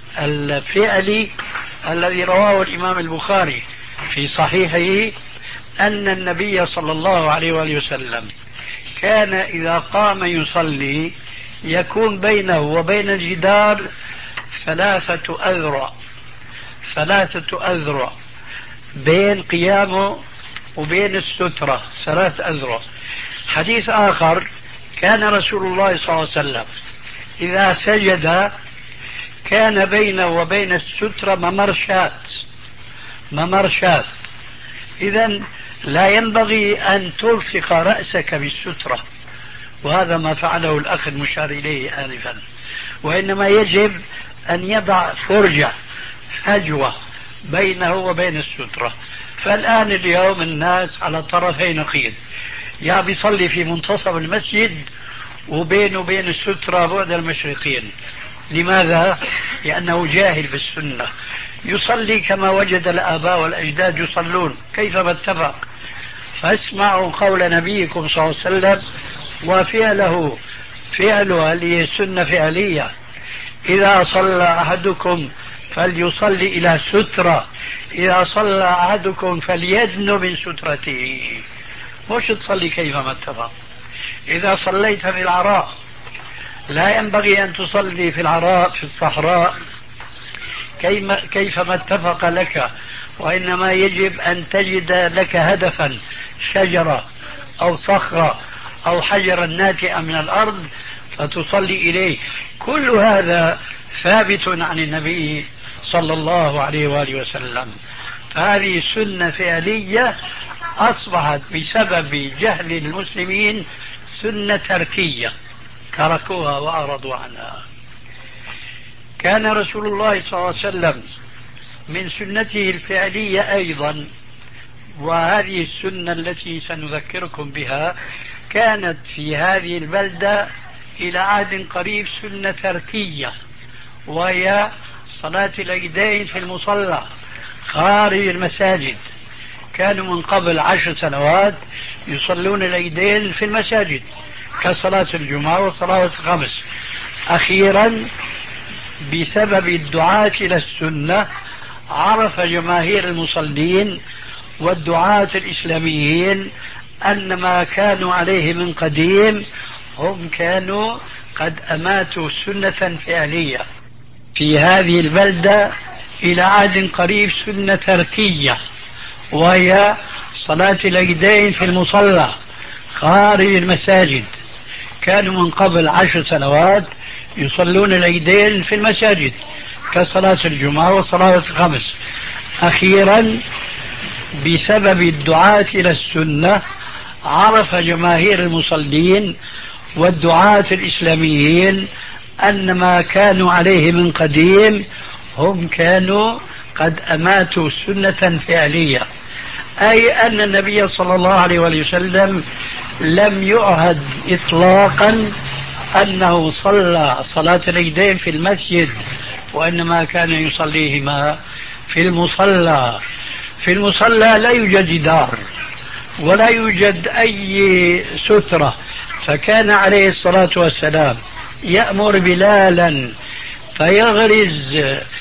الفعلي الذي رواه الإمام البخاري في صحيحه أن النبي صلى الله عليه وآله وسلم كان إذا قام يصلي يكون بينه وبين الجدار ثلاثة أذرع، ثلاثة أذرع بين قيامه وبين السترة، ثلاث أذرع. حديث آخر كان رسول الله صلى الله عليه وسلم إذا سجد كان بينه وبين السترة ممرشات، ممرشات. إذن لا ينبغي أن تلصق رأسك بالسترة، وهذا ما فعله الأخ المشار إليه آنفا، وإنما يجب أن يضع فرجة، فجوة بينه وبين السترة. فالآن اليوم الناس على طرفي نقيض، يا بيصلي في منتصف المسجد وبينه وبين السترة بعد المشرقين. لماذا؟ لأنه جاهل بالسنة، يصلي كما وجد الآباء والأجداد يصلون كيفما اتفق. فاسمعوا قول نبيكم صلى الله عليه وسلم وفعله، فعله هذه سنة فعلية: إذا صلى أحدكم فليصلي إلى سترة، إذا صلى أحدكم فليدن من سترته. مش تصلي كيفما اتفق. إذا صليت في العراء لا ينبغي أن تصلي في العراء في الصحراء كيفما اتفق لك، وإنما يجب أن تجد لك هدفا، شجرة أو صخرة أو حجرا ناتئا من الأرض فتصلي إليه. كل هذا ثابت عن النبي صلى الله عليه وآله وسلم. فهذه سنة فعلية أصبحت بسبب جهل المسلمين سنة تركية، تركوها وأعرضوا عنها. كان رسول الله صلى الله عليه وسلم من سنته الفعلية أيضا، وهذه السنة التي سنذكركم بها كانت في هذه البلدة إلى عهد قريب سنة تركية، وهي صلاة العيدين في المصلى خارج المساجد. كانوا من قبل عشر سنوات يصلون العيدين في المساجد كصلاة الجمعة وصلاة الخمس. أخيرا بسبب الدعاة إلى السنة عرف جماهير المصلين والدعاة الإسلاميين أن ما كانوا عليه من قديم هم كانوا قد أماتوا سنة فعلية. في هذه البلدة إلى عهد قريب سنة تركية، وهي صلاة العيدين في المصلى خارج المساجد. كانوا من قبل عشر سنوات يصلون العيدين في المساجد كصلاة الجمعة وصلاة الخمس. أخيرا بسبب الدعاة إلى السنة عرف جماهير المصلين والدعاة الإسلاميين أن ما كانوا عليه من قديم هم كانوا قد أماتوا سنة فعلية، أي أن النبي صلى الله عليه وسلم لم يعهد إطلاقا أنه صلى صلاة العيدين في المسجد، وإنما كان يصليهما في المصلى. في المصلى لا يوجد جدار ولا يوجد أي سترة، فكان عليه الصلاة والسلام يأمر بلالا فيغرز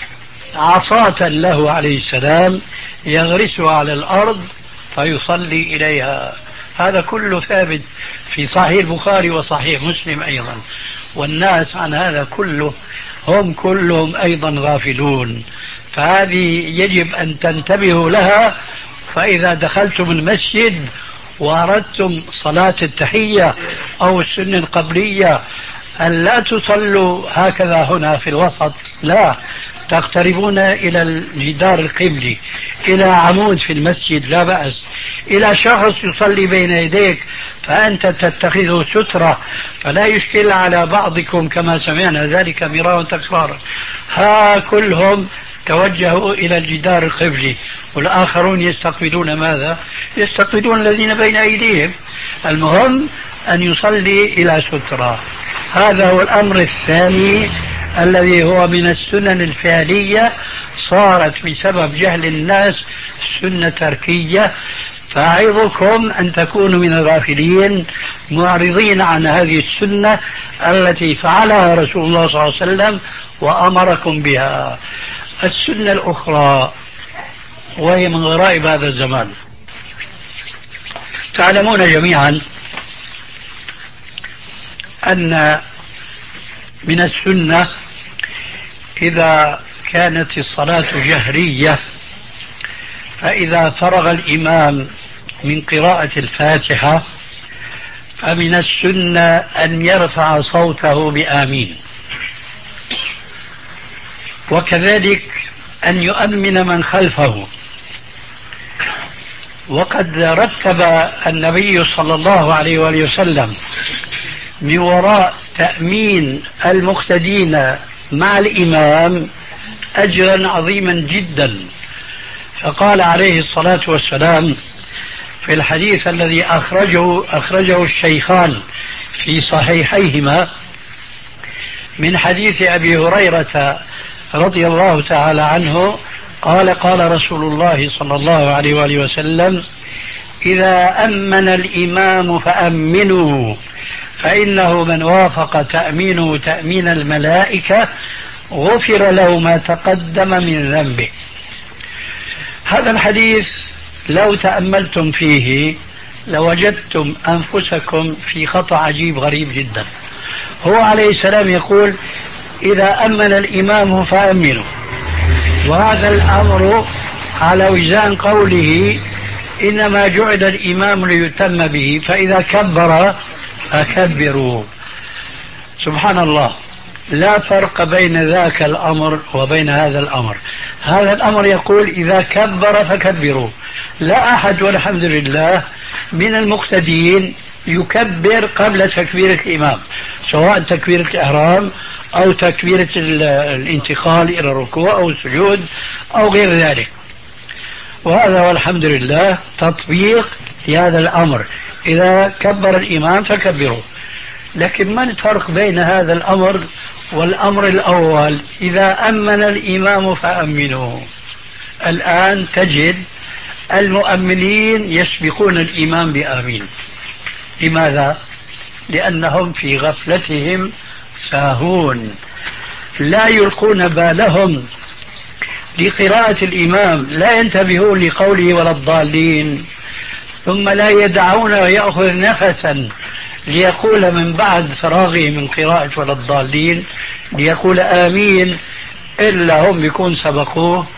عصاة له عليه السلام يغرسها على الأرض فيصلي إليها. هذا كله ثابت في صحيح البخاري وصحيح مسلم أيضا، والناس عن هذا كله هم كلهم أيضا غافلون. فهذه يجب أن تنتبهوا لها. فإذا دخلتم المسجد وأردتم صلاة التحية أو السنة القبلية أن لا تصلوا هكذا هنا في الوسط، لا، تقتربون إلى الجدار القبلي، إلى عمود في المسجد لا بأس، إلى شخص يصلي بين يديك فأنت تتخذه سترة، فلا يشكل على بعضكم كما سمعنا ذلك مرارا تكرارا. ها كلهم توجهوا إلى الجدار القبلي، والآخرون يستقبلون ماذا؟ يستقبلون الذين بين أيديهم. المهم أن يصلي إلى سترة. هذا هو الأمر الثاني الذي هو من السنن الفعلية، صارت بسبب جهل الناس سنة تركية، فأعظكم أن تكونوا من الغافلين معرضين عن هذه السنة التي فعلها رسول الله صلى الله عليه وسلم وأمركم بها. السنة الأخرى وهي من غرائب هذا الزمان. تعلمون جميعا أن من السنة إذا كانت الصلاة جهرية فإذا فرغ الإمام من قراءة الفاتحة فمن السنة أن يرفع صوته بآمين، وكذلك أن يؤمن من خلفه. وقد رتب النبي صلى الله عليه وآله وسلم من وراء تأمين المقتدين مع الإمام أجرا عظيما جدا، فقال عليه الصلاة والسلام في الحديث الذي أخرجه, أخرجه الشيخان في صحيحيهما من حديث أبي هريرة رضي الله تعالى عنه قال قال رسول الله صلى الله عليه وآله وسلم: إذا أمن الإمام فأمنوا، فإنه من وافق تأمينه تأمين الملائكة غفر له ما تقدم من ذنبه. هذا الحديث لو تأملتم فيه لوجدتم أنفسكم في خطأ عجيب غريب جدا. هو عليه السلام يقول: إذا أمن الإمام فأمنوا، وهذا الأمر على وزان قوله: إنما جعل الإمام ليتم به، فإذا كبر فكبروا. سبحان الله، لا فرق بين ذاك الأمر وبين هذا الأمر. هذا الأمر يقول: إذا كبر فكبروا. لا أحد والحمد لله من المقتدين يكبر قبل تكبيرة الإمام، سواء تكبيرة الإحرام أو تكبيرة الانتقال إلى الركوع أو السجود أو غير ذلك. وهذا والحمد لله تطبيق هذا الأمر: إذا كبر الإمام فكبروا. لكن ما الفرق بين هذا الأمر والأمر الأول: إذا أمن الإمام فأمنوا؟ الآن تجد المؤمنين يسبقون الإمام بآمين. لماذا؟ لأنهم في غفلتهم ساهون، لا يلقون بالهم لقراءة الإمام، لا ينتبهون لقوله ولا الضالين، ثم لا يدعون ويأخذ نفسا ليقول من بعد فراغه من قراءة ولا الضالين ليقول آمين، إلا هم يكون سبقوه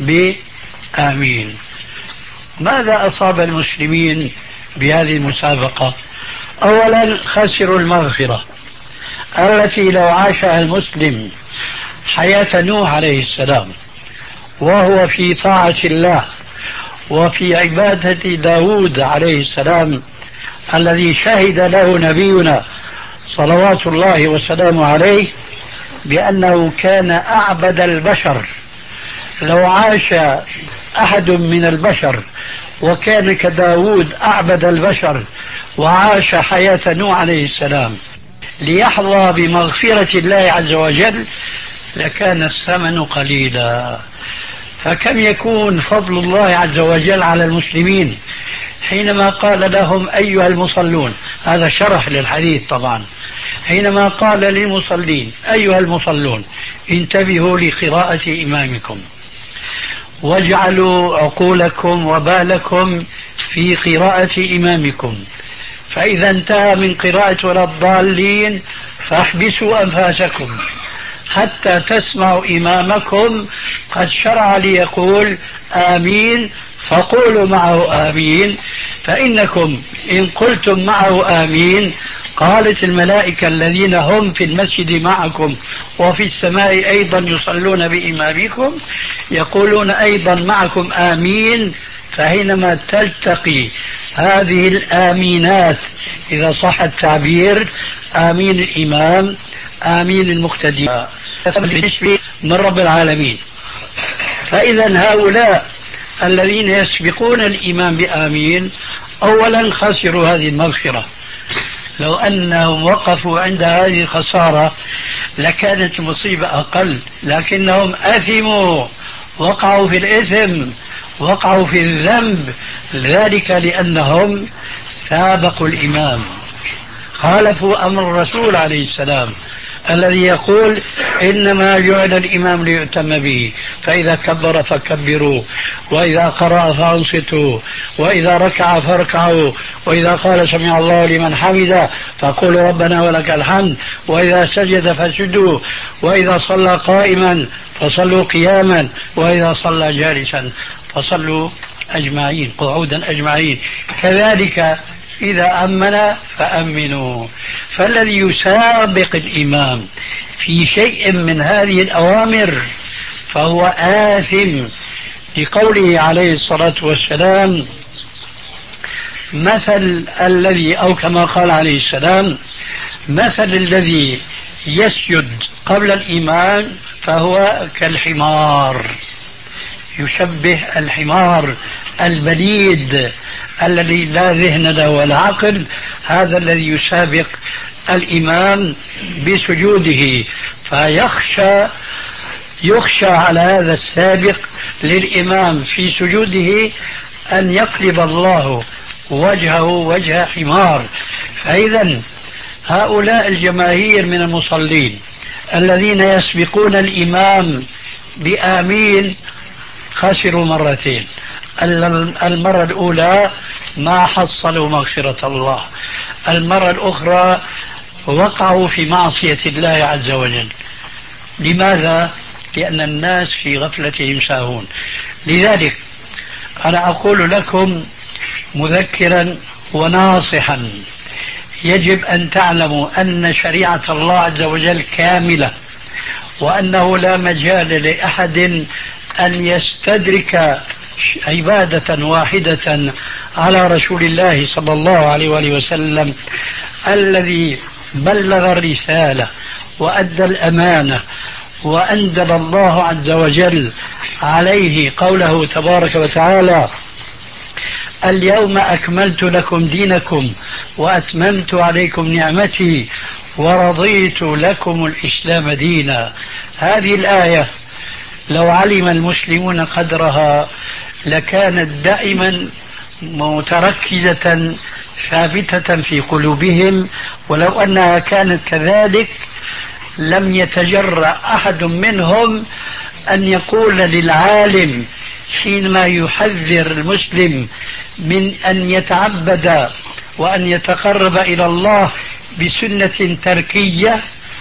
بآمين. ماذا أصاب المسلمين بهذه المسابقة؟ أولا خسروا المغفرة التي لو عاشها المسلم حياة نوح عليه السلام وهو في طاعة الله وفي عبادة داود عليه السلام الذي شهد له نبينا صلوات الله وسلامه عليه بأنه كان أعبد البشر، لو عاش أحد من البشر وكان كداود أعبد البشر وعاش حياة نوح عليه السلام ليحظى بمغفرة الله عز وجل لكان الثمن قليلا. فكم يكون فضل الله عز وجل على المسلمين حينما قال لهم أيها المصلون، هذا شرح للحديث طبعا، حينما قال للمصلين أيها المصلون انتبهوا لقراءة إمامكم واجعلوا عقولكم وبالكم في قراءة إمامكم، فإذا انتهى من قراءة ولا الضالين فاحبسوا أنفاسكم حتى تسمعوا إمامكم قد شرع ليقول آمين، فقولوا معه آمين، فإنكم إن قلتم معه آمين قالت الملائكة الذين هم في المسجد معكم وفي السماء أيضا يصلون بإمامكم يقولون أيضا معكم آمين. فحينما تلتقي هذه الآمينات إذا صح التعبير، آمين الإمام آمين المقتدي من رب العالمين، فإذا هؤلاء الذين يسبقون الإمام بآمين أولا خسروا هذه المغفرة. لو أنهم وقفوا عند هذه الخسارة لكانت المصيبة أقل، لكنهم أثموا، وقعوا في الإثم وقعوا في الذنب، ذلك لأنهم سابقوا الإمام، خالفوا أمر الرسول عليه السلام الذي يقول إنما جعل الإمام ليؤتم به، فإذا كبر فكبروا، وإذا قرأ فأنصتوا، وإذا ركع فاركعوا، وإذا قال سمع الله لمن حمده فقولوا ربنا ولك الحمد، وإذا سجد فسجدوا، وإذا صلى قائما فصلوا قياما، وإذا صلى جالسا فصلوا أجمعين قعودا أجمعين. كذلك إذا أمن فأمنوا. فالذي يسابق الإمام في شيء من هذه الأوامر فهو آثم، لقوله عليه الصلاة والسلام مثل الذي، أو كما قال عليه السلام مثل الذي يسجد قبل الإمام فهو كالحمار، يشبه الحمار البليد الذي لا ذهن له ولا عقل، هذا الذي يسابق الإمام بسجوده، فيخشى يخشى على هذا السابق للإمام في سجوده أن يقلب الله وجهه وجه حمار. فإذا هؤلاء الجماهير من المصلين الذين يسبقون الإمام بآمين خسروا مرتين. المرة الأولى ما حصلوا مغفرة الله، المرة الأخرى وقعوا في معصية الله عز وجل. لماذا؟ لأن الناس في غفلتهم ساهون. لذلك أنا أقول لكم مذكرا وناصحا، يجب أن تعلموا أن شريعة الله عز وجل كاملة، وأنه لا مجال لأحد أن يستدرك عبادة واحدة على رسول الله صلى الله عليه وآله وسلم الذي بلغ الرسالة وأدى الأمانة، وأنزل الله عز وجل عليه قوله تبارك وتعالى اليوم أكملت لكم دينكم وأتممت عليكم نعمتي ورضيت لكم الإسلام دينا. هذه الآية لو علم المسلمون قدرها لكانت دائما متركزة ثابتة في قلوبهم، ولو أنها كانت كذلك لم يتجرأ أحد منهم أن يقول للعالم حينما يحذر المسلم من أن يتعبد وأن يتقرب إلى الله بسنة تركية،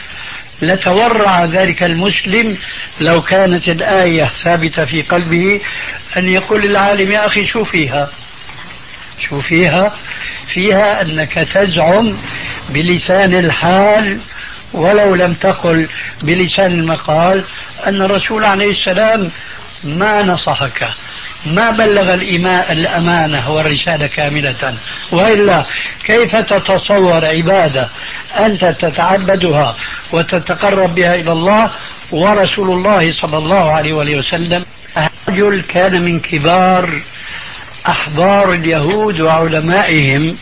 لتورع ذلك المسلم لو كانت الآية ثابتة في قلبه أن يقول للعالم يا أخي شو فيها شو فيها فيها أنك تزعم بلسان الحال ولو لم تقل بلسان المقال أن الرسول عليه السلام ما نصحك، ما بلغ الأمانة والرسالة كاملة، وإلا كيف تتصور عبادة أنت تتعبدها وتتقرب بها إلى الله ورسول الله صلى الله عليه وسلم رجل كان من كبار أحبار اليهود وعلمائهم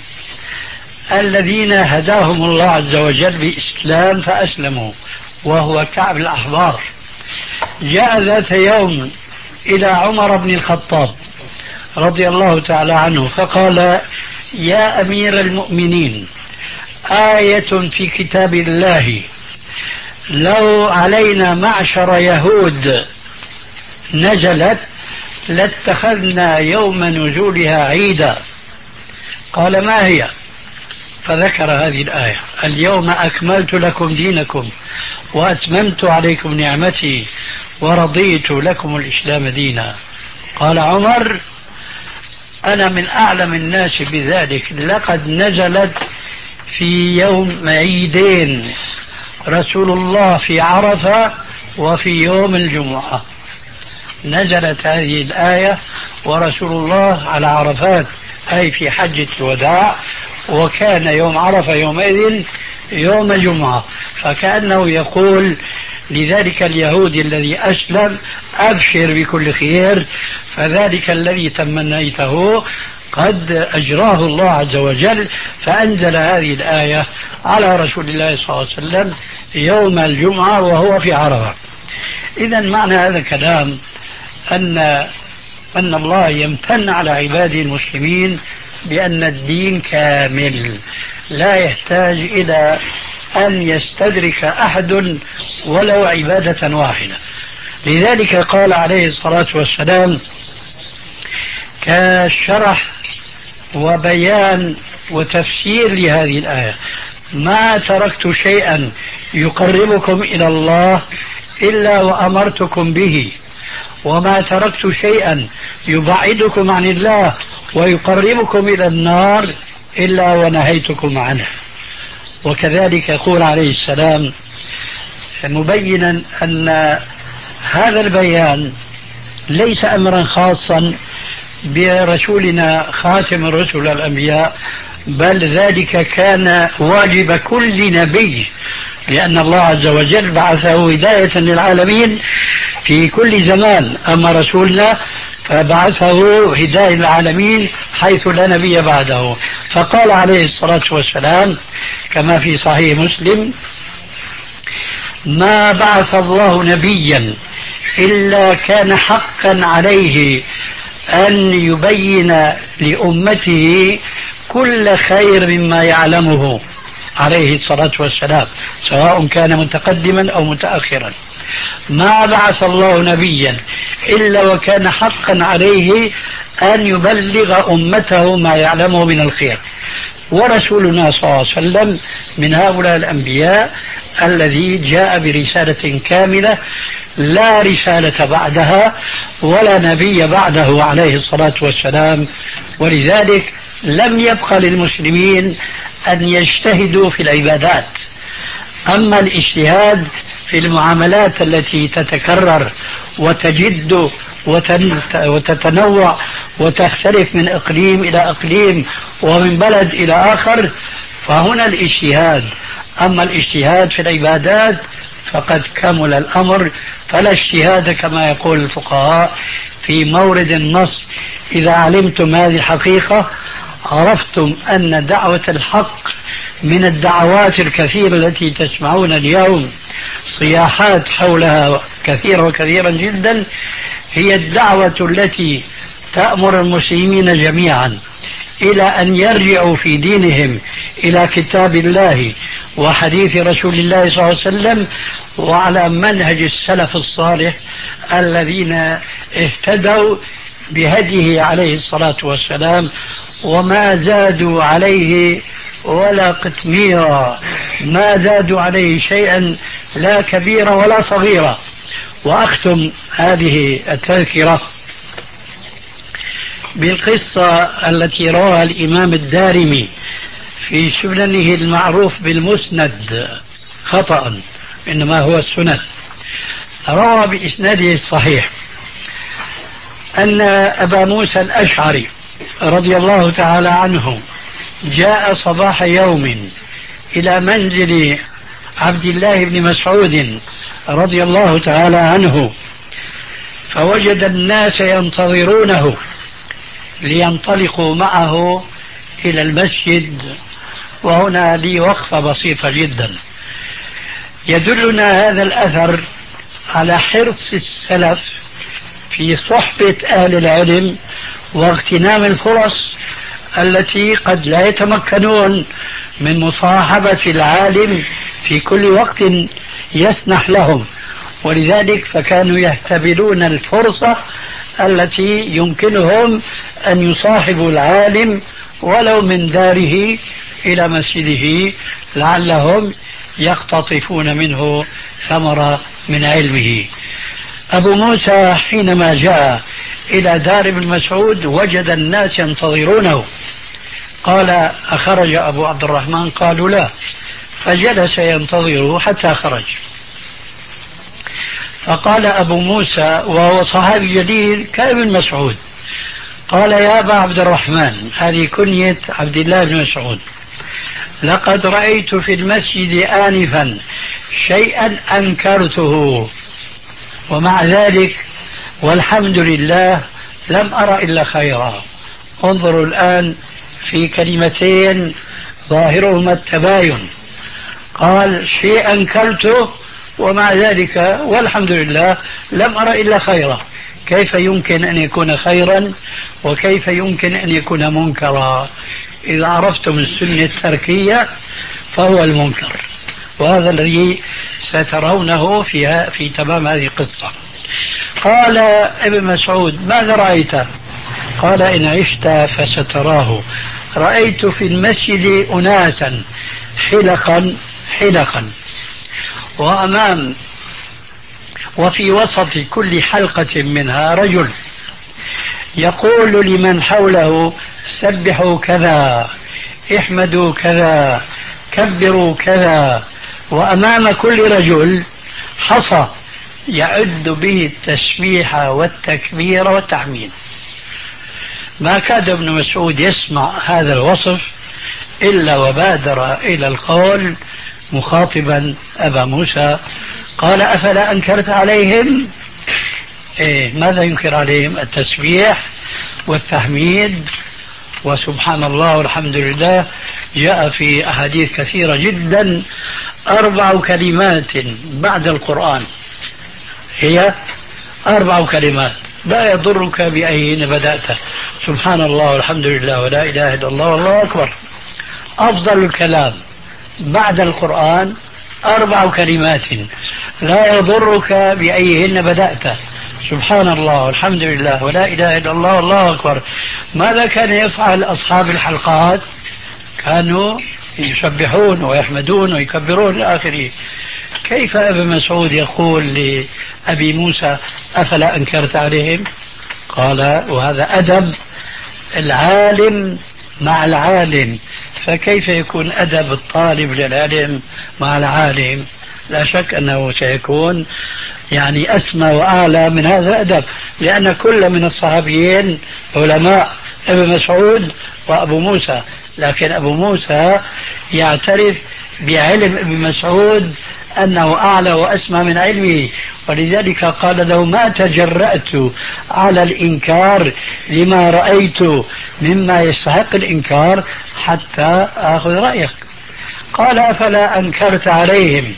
الذين هداهم الله عز وجل بإسلام فأسلموا، وهو كعب الأحبار. جاء ذات يوم إلى عمر بن الخطاب رضي الله تعالى عنه فقال يا أمير المؤمنين آية في كتاب الله لو علينا معشر يهود نزلت لاتخذنا يوم نزولها عيدا. قال ما هي؟ فذكر هذه الآية اليوم أكملت لكم دينكم وأتممت عليكم نعمتي ورضيت لكم الإسلام دينا. قال عمر أنا من أعلم الناس بذلك، لقد نزلت في يوم عيدين، رسول الله في عرفة وفي يوم الجمعة نزلت هذه الآية، ورسول الله على عرفات أي في حجة الوداع، وكان يوم عرفة يومئذ يوم جمعة، فكأنه يقول لذلك اليهودي الذي أسلم أبشر بكل خير، فذلك الذي تمنيته قد أجراه الله عز وجل، فأنزل هذه الآية على رسول الله صلى الله عليه وسلم يوم الجمعة وهو في عرفة. إذن معنى هذا الكلام أن أن الله يمتن على عباده المسلمين بأن الدين كامل لا يحتاج إلى أن يستدرك أحد ولو عبادة واحدة. لذلك قال عليه الصلاة والسلام كشرح وبيان وتفسير لهذه الآية: ما تركت شيئا يقربكم إلى الله إلا وأمرتكم به، وما تركت شيئا يبعدكم عن الله ويقربكم إلى النار إلا ونهيتكم عنه. وكذلك يقول عليه السلام مبينا أن هذا البيان ليس أمرا خاصا برسولنا خاتم الرسل الأنبياء، بل ذلك كان واجب كل نبي، لأن الله عز وجل بعثه هداية للعالمين في كل زمان. أما رسولنا فبعثه هداية للعالمين حيث لا نبي بعده. فقال عليه الصلاة والسلام كما في صحيح مسلم: ما بعث الله نبيا إلا كان حقا عليه أن يبين لأمته كل خير مما يعلمه عليه الصلاة والسلام، سواء كان متقدما أو متأخرا. ما بعث الله نبيا إلا وكان حقا عليه أن يبلغ أمته ما يعلمه من الخير. ورسولنا صلى الله عليه وسلم من هؤلاء الأنبياء الذي جاء برسالة كاملة لا رسالة بعدها ولا نبي بعده عليه الصلاة والسلام. ولذلك لم يبقى للمسلمين أن يجتهدوا في العبادات. أما الاجتهاد في المعاملات التي تتكرر وتجد وتتنوع وتختلف من إقليم إلى إقليم ومن بلد إلى آخر، فهنا الاجتهاد. أما الاجتهاد في العبادات فقد كمل الأمر، فلا اجتهاد كما يقول الفقهاء في مورد النص. إذا علمتم هذه الحقيقة عرفتم أن دعوة الحق من الدعوات الكثيرة التي تسمعون اليوم صياحات حولها كثيرة وكثيرا جدا، هي الدعوة التي تأمر المسلمين جميعا إلى أن يرجعوا في دينهم إلى كتاب الله وحديث رسول الله صلى الله عليه وسلم وعلى منهج السلف الصالح الذين اهتدوا بهديه عليه الصلاة والسلام وما زادوا عليه ولا قتميرا، ما زادوا عليه شيئا لا كبيرا ولا صغيرا. وأختم هذه التذكرة بالقصة التي رواها الإمام الدارمي في سننه المعروف بالمسند خطأ، إنما هو السنن. روى بإسناده الصحيح أن أبا موسى الأشعري رضي الله تعالى عنه جاء صباح يوم إلى منزل عبد الله بن مسعود رضي الله تعالى عنه، فوجد الناس ينتظرونه لينطلقوا معه إلى المسجد. وهنا لي وقفة بسيطة جدا. يدلنا هذا الأثر على حرص السلف في صحبة أهل العلم واغتنام الفرص التي قد لا يتمكنون من مصاحبة العالم في كل وقت يسنح لهم، ولذلك فكانوا يهتبلون الفرصة التي يمكنهم أن يصاحبوا العالم ولو من داره إلى مسجده لعلهم يقتطفون منه ثمرة من علمه. أبو موسى حينما جاء إلى دار ابن مسعود وجد الناس ينتظرونه. قال: أخرج أبو عبد الرحمن؟ قالوا: لا. فجلس ينتظره حتى خرج. فقال أبو موسى وهو صحابي جليل كابن مسعود، قال: يا أبا عبد الرحمن، هذه كنية عبد الله بن مسعود، لقد رأيت في المسجد آنفا شيئا أنكرته، ومع ذلك والحمد لله لم أرى إلا خيرا. انظروا الآن في كلمتين ظاهرهما التباين. قال: شيء أنكرته ومع ذلك والحمد لله لم أرى إلا خيرا. كيف يمكن أن يكون خيرا وكيف يمكن أن يكون منكرا؟ إذا عرفتم السنة التركية فهو المنكر، وهذا الذي سترونه في, في تمام هذه القصة. قال ابن مسعود: ماذا رأيت؟ قال: إن عشت فستراه. رأيت في المسجد أناسا حلقا حلقا، وأمام وفي وسط كل حلقة منها رجل يقول لمن حوله: سبحوا كذا، احمدوا كذا، كبروا كذا. وأمام كل رجل حصى يعد به التسبيح والتكبير والتحميد. ما كاد ابن مسعود يسمع هذا الوصف إلا وبادر إلى القول مخاطبا أبا موسى، قال: أفلا أنكرت عليهم؟ إيه، ماذا ينكر عليهم؟ التسبيح والتحميد وسبحان الله والحمد لله. جاء في أحاديث كثيرة جدا أربع كلمات بعد القرآن، هي أربع كلمات لا يضرك بأيهن بدأت: سبحان الله والحمد لله ولا إله إلا الله والله أكبر. أفضل الكلام بعد القرآن أربع كلمات لا يضرك بأيهن بدأت: سبحان الله والحمد لله ولا إله إلا الله والله أكبر. ماذا كان يفعل أصحاب الحلقات؟ كانوا يسبحون ويحمدون ويكبرون إلى آخره. كيف ابن مسعود يقول لأبي موسى: أفلا أنكرت عليهم؟ قال: وهذا أدب العالم مع العالم، فكيف يكون أدب الطالب للعلم مع العالم؟ لا شك أنه سيكون يعني أسمى وأعلى من هذا الأدب، لأن كل من الصحابيين علماء، ابن مسعود وأبو موسى، لكن أبو موسى يعترف بعلم ابن مسعود أنه أعلى وأسمى من علمه، ولذلك قال له: ما تجرأت على الإنكار لما رأيت مما يستحق الإنكار حتى أخذ رأيك. قال: أفلا أنكرت عليهم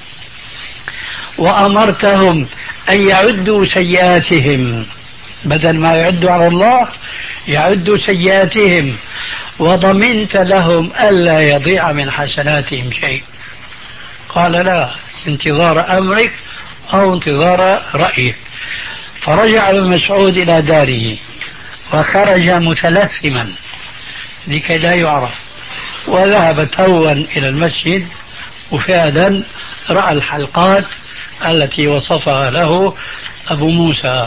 وأمرتهم أن يعدوا سيئاتهم، بدل ما يعدوا على الله يعدوا سيئاتهم، وضمنت لهم ألا يضيع من حسناتهم شيء؟ قال: لا، انتظار أمرك أو انتظار رأيك. فرجع ابن مسعود إلى داره وخرج متلثما لكي لا يعرف، وذهب توا إلى المسجد، وفعلا رأى الحلقات التي وصفها له أبو موسى.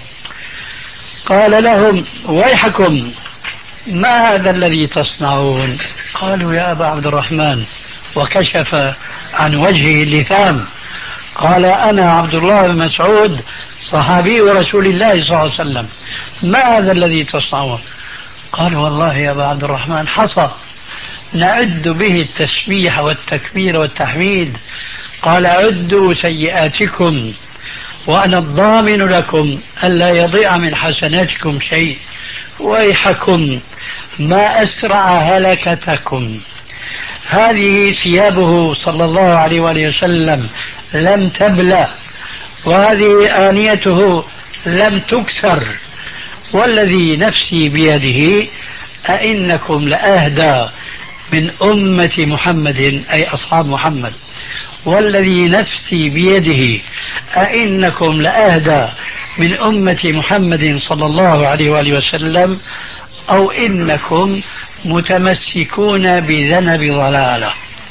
قال لهم: ويحكم، ما هذا الذي تصنعون؟ قالوا: يا أبا عبد الرحمن، وكشف عن وجهه اللثام. قال: أنا عبد الله بن مسعود صحابي رسول الله صلى الله عليه وسلم، ما هذا الذي تصنعون؟ قال: والله يا أبا عبد الرحمن حصى نعد به التسبيح والتكبير والتحميد. قال: عدوا سيئاتكم وأنا الضامن لكم ألا يضيع من حسناتكم شيء. ويحكم، ما أسرع هلكتكم. هذه ثيابه صلى الله عليه وآله وسلم لم تبلى، وهذه آنيته لم تكسر، والذي نفسي بيده أئنكم لأهدى من أمة محمد، أي أصحاب محمد، والذي نفسي بيده أئنكم لأهدى من أمة محمد صلى الله عليه وآله وسلم، أو إنكم متمسكون بذنب ضلالة.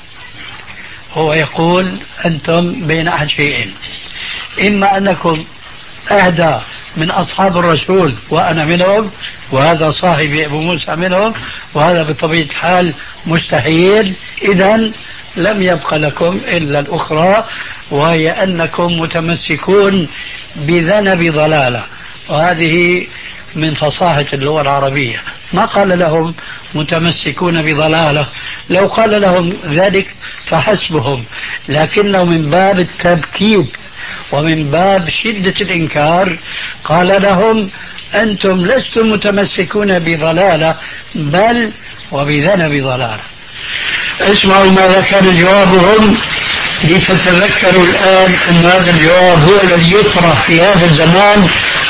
هو يقول: أنتم بين أحد شيئين، إما أنكم أهدى من أصحاب الرسول وأنا منهم، وهذا صاحبي أبو موسى منهم، وهذا بطبيعة الحال مستحيل، إذن لم يبق لكم إلا الأخرى، وهي أنكم متمسكون بذنب ضلالة. وهذه من فصاحة اللغة العربية. ما قال لهم متمسكون بضلالة، لو قال لهم ذلك فحسبهم، لكنه من باب التبكيت ومن باب شدة الإنكار قال لهم: أنتم لستم متمسكون بضلالة، بل وبذنب ضلالة. اسمعوا ماذا كان جوابهم لتتذكروا الآن أن هذا الجواب هو الذي يطرح في هذا الزمان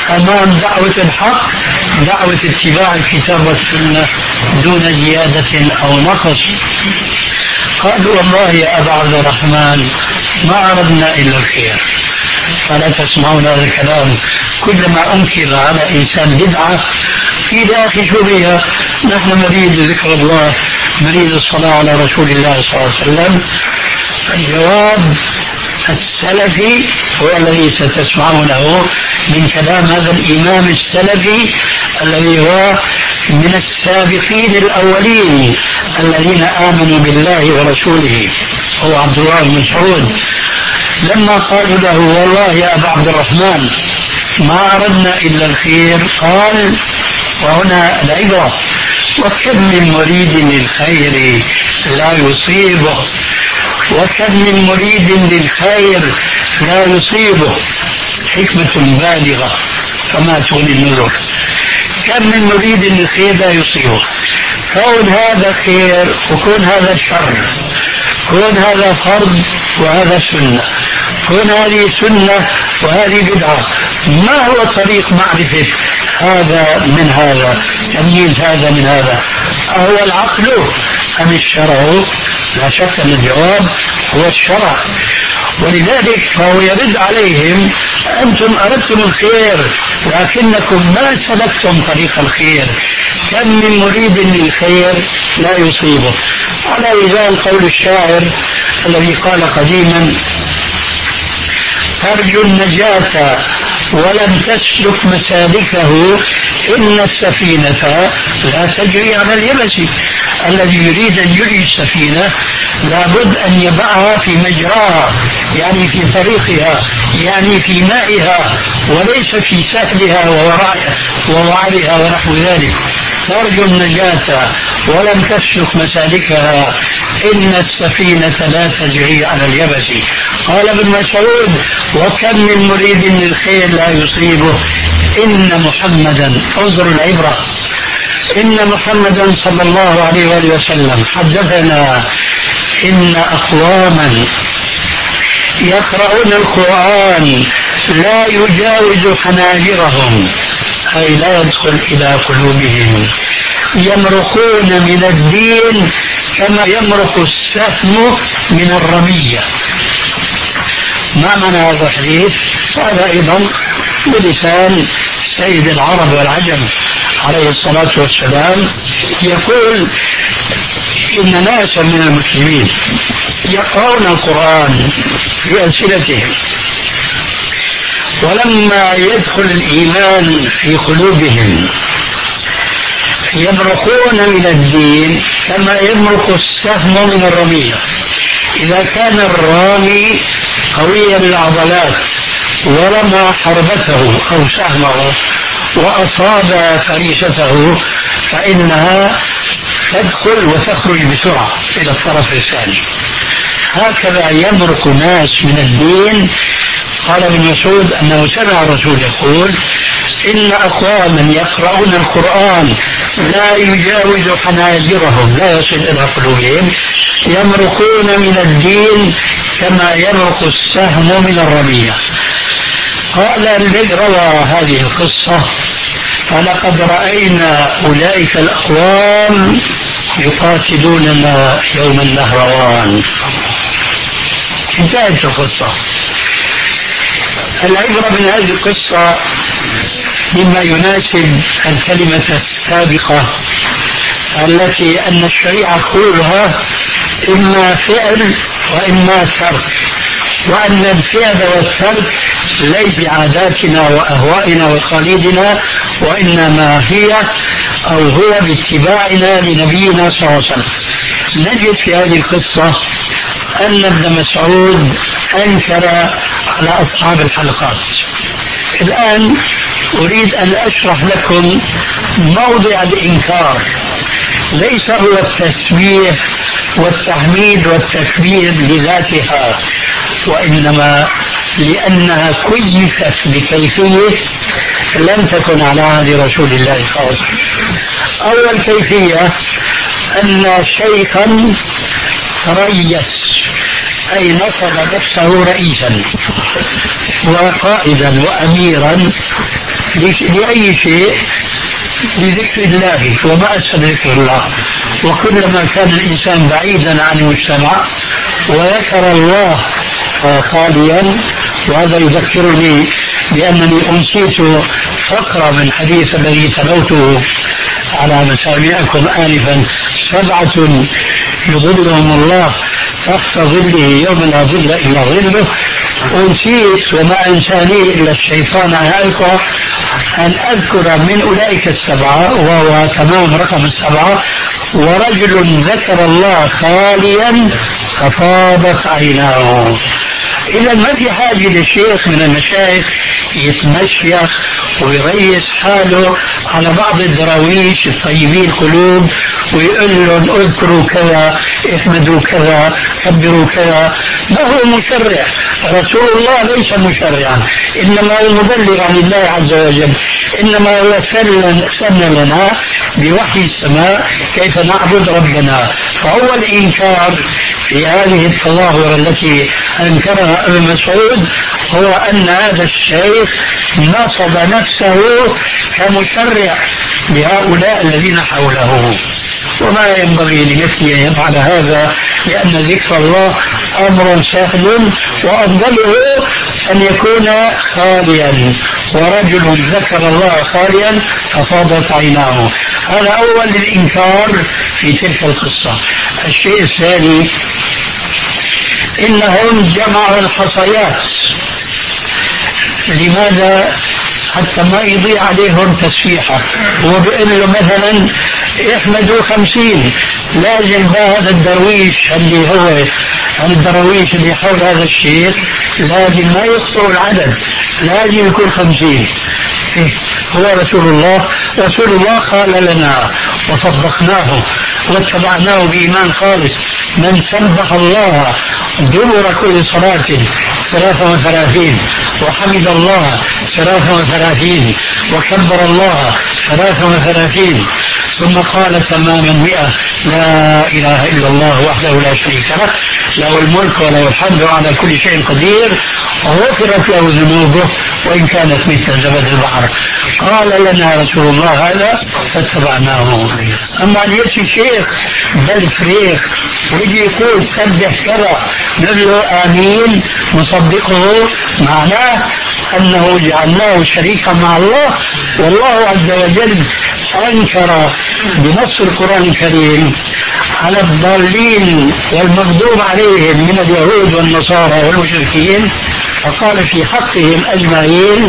أمام دعوة الحق دعوة اتباع الكتاب والسنة دون زيادة أو نقص. قالوا والله يا أبا عبد الرحمن ما أردنا إلا الخير. فلا تسمعون هذا الكلام. كلما أنكر على إنسان بدعة قيل يا أخي شو بها، نحن نريد ذكر الله، نريد الصلاة على رسول الله صلى الله عليه وسلم. الجواب السلفي هو الذي ستسمعونه من كلام هذا الإمام السلفي الذي هو من السابقين الأولين الذين آمنوا بالله ورسوله، هو عبد الله بن مسعود. لما قالوا له والله يا أبا عبد الرحمن ما أردنا إلا الخير، قال وهنا العبرة: وكم من مريد للخير لا يصيبه، وكم من مريد للخير لا يصيبه. حكمة بالغة فما تغني النذر. كم من مريد للخير لا يصيبه، كون هذا خير وكون هذا شر، كون هذا فرض وهذا سنة، كون هذه سنة وهذه بدعة. ما هو طريق معرفة هذا من هذا، تمييز هذا من هذا؟ أهو العقل أم الشرع؟ لا شك أن الجواب هو الشرع. ولذلك فهو يرد عليهم: أنتم أردتم الخير لكنكم ما سلكتم طريق الخير. كم من مريد للخير لا يصيبه. على وزان قول الشاعر الذي قال قديما: ترجو النجاة ولم تسلك مسالكه إن السفينة لا تجري على اليبس. الذي يريد أن يجري السفينة لابد أن يضعها في مجراها، يعني في طريقها، يعني في مائها، وليس في سهلها ووعرها ونحو ذلك. ترجو النجاة ولم تسلك مسالكها إن السفينة لا تجري على اليبس. قال ابن مسعود: وكم من مريد للخير لا يصيبه. إن محمدا، انظروا العبرة، إن محمدا صلى الله عليه وآله وسلم حدثنا إن أقواما يقرؤون القرآن لا يجاوز حناجرهم، أي لا يدخل إلى قلوبهم، يمرقون من الدين كما يمرق السهم من الرمية. ما معنى هذا الحديث؟ هذا أيضا بلسان سيد العرب والعجم عليه الصلاة والسلام، يقول إن ناسا من المسلمين يقرؤون القرآن في ألسنتهم، ولما يدخل الإيمان في قلوبهم يمرقون من الدين كما يمرق السهم من الرمية. إذا كان الرامي قويا العضلات ورمى حربته أو سهمه وأصاب فريسته فإنها تدخل وتخرج بسرعة إلى الطرف الثاني. هكذا يمرق ناس من الدين. قال ابن مسعود أنه سمع الرسول يقول: إن أقواما يقرؤون القرآن لا يجاوز حناجرهم، لا يصل إلى قلوبهم، يمرقون من الدين كما يمرق السهم من الرمية. قال الذي روى هذه القصة: فلقد رأينا أولئك الأقوام يقاتلوننا يوم النهروان. انتهت القصة. العبرة من هذه القصة مما يناسب الكلمة السابقة التي أن الشريعة كلها إما فعل وإما ترك، وأن الفعل والترك ليس بعاداتنا وأهوائنا وتقاليدنا، وإنما هي أو هو باتباعنا لنبينا صلى الله عليه وسلم. نجد في هذه القصة أن ابن مسعود أنكر على أصحاب الحلقات. الآن أريد أن أشرح لكم موضع الإنكار. ليس هو التسبيح والتحميد والتكبير لذاتها، وإنما لأنها كيفت بكيفية لم تكن على عهد رسول الله صلى الله عليه وسلم. أول كيفية أن شيخا ريس، أي نصب نفسه رئيسا وقائدا وأميرا لأي شيء؟ لذكر الله. وما أسهل ذكر الله؟ وكلما كان الإنسان بعيدا عن المجتمع وذكر الله خاليا. وهذا يذكرني بأنني أنسيت فقرة من حديث الذي تلوته على مسامعكم آنفا: سبعة يظلهم الله تحت ظله يوم لا ظل إلا ظله. أنسيت وما أنساني إلا الشيطان عن ألقى أن أذكر من أولئك السبعة، وهو تمام رقم السبعة: ورجل ذكر الله خاليا ففاضت عيناه. إذا ما في حاجة للشيخ من المشايخ يتمشيخ ويريس حاله على بعض الدراويش الطيبين القلوب ويقول لهم اذكروا كذا، احمدوا كذا، كبروا كذا. ما هو مشرع. رسول الله ليس مشرعا، إنما هو مبلغ عن الله عز وجل. إنما هو سن لنا بوحي السماء كيف نعبد ربنا. فهو الإنكار في هذه التظاهرة التي أنكرها ابن مسعود هو أن هذا الشيخ نصب نفسه كمشرع لهؤلاء الذين حوله، وما ينبغي لمثله أن يفعل هذا، لأن ذكر الله أمر سهل، وأفضله أن يكون خاليا. ورجل ذكر الله خاليا ففاضت عيناه. هذا أول الإنكار في تلك القصة. الشيء الثاني: إنهم جمعوا الحصيات. لماذا؟ حتى ما يضيع عليهم تسبيحة. هو بيقول له مثلا احمدوا خمسين، لازم هذا الدرويش اللي هو الدرويش اللي حول هذا الشيخ لازم ما يخطئ العدد، لازم يكون خمسين. إيه؟ هو رسول الله رسول الله قال لنا وصدقناه واتبعناه بإيمان خالص: من سبح الله دبر كل صلاة ثلاثة وثلاثين، وحمد الله ثلاثة وثلاثين، وكبر الله ثلاثة وثلاثين، ثم قال تماما مئة: لا إله إلا الله وحده لا شريك له، له الملك وله الحمد وعلى كل شيء قدير، غفرت له ذنوبه وإن كانت مثل زبد البحر. قال لنا رسول الله هذا فاتبعناه. أما أن يأتي شيخ بل فريخ ويجي يقول سبح كذا نقول له آمين مصدقه، معناه أنه جعلناه شريكا مع الله. والله عز وجل أنكر بنص القرآن الكريم على الضالين والمغضوب عليهم من اليهود والنصارى والمشركين، فقال في حقهم أجمعين: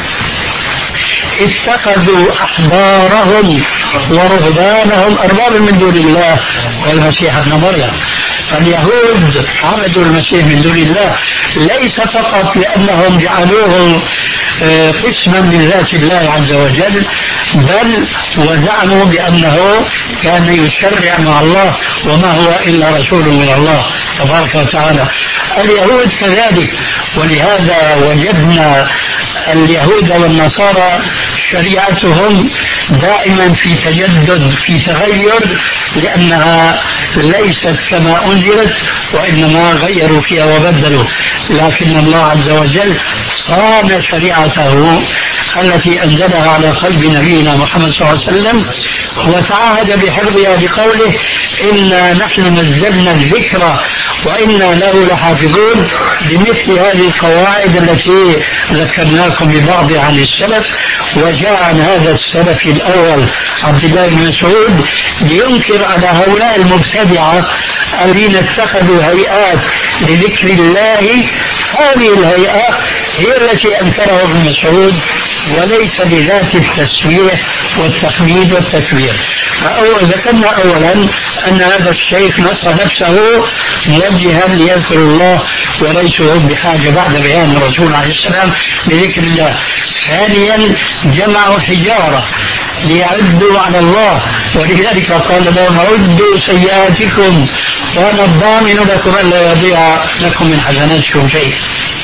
اتخذوا أحبارهم ورهبانهم أربابا من دون الله والمسيح ابن مريم. فاليهود عبدوا المسيح من دون الله ليس فقط لأنهم جعلوه قسما من ذات الله عز وجل، بل وزعموا بأنه كان يشرع مع الله وما هو إلا رسول من الله تبارك وتعالى. اليهود كذلك. ولهذا وجدنا اليهود والنصارى شريعتهم دائما في تجدد، في تغير، لأنها ليست كما أنزلت وإنما غيروا فيها وبدلوا. لكن الله عز وجل صان شريعته التي أنزلها على قلب نبينا محمد صلى الله عليه وسلم وتعهد بحفظها بقوله: إنا نحن نزلنا الذكر وإنا له لحافظون، بمثل هذه القواعد التي ذكرناكم ببعض عن السلف. وجاء عن هذا السلف الأول عبد الله بن مسعود لينكر على هؤلاء المبتدعة الذين اتخذوا هيئات لذكر الله. هذه الهيئة هي التي أنكرها ابن مسعود، وليس بذات التسبيح والتحميد والتكبير. ذكرنا أولا أن هذا الشيخ نص نفسه موجها ليذكر الله وليس هم بحاجة بعد بيان الرسول عليه السلام لذكر الله. ثانيا جمعوا حجارة ليعدوا على الله، ولذلك قال لهم: عدوا سيئاتكم وأنا الضامن لكم ألا يضيع لكم من حسناتكم شيء.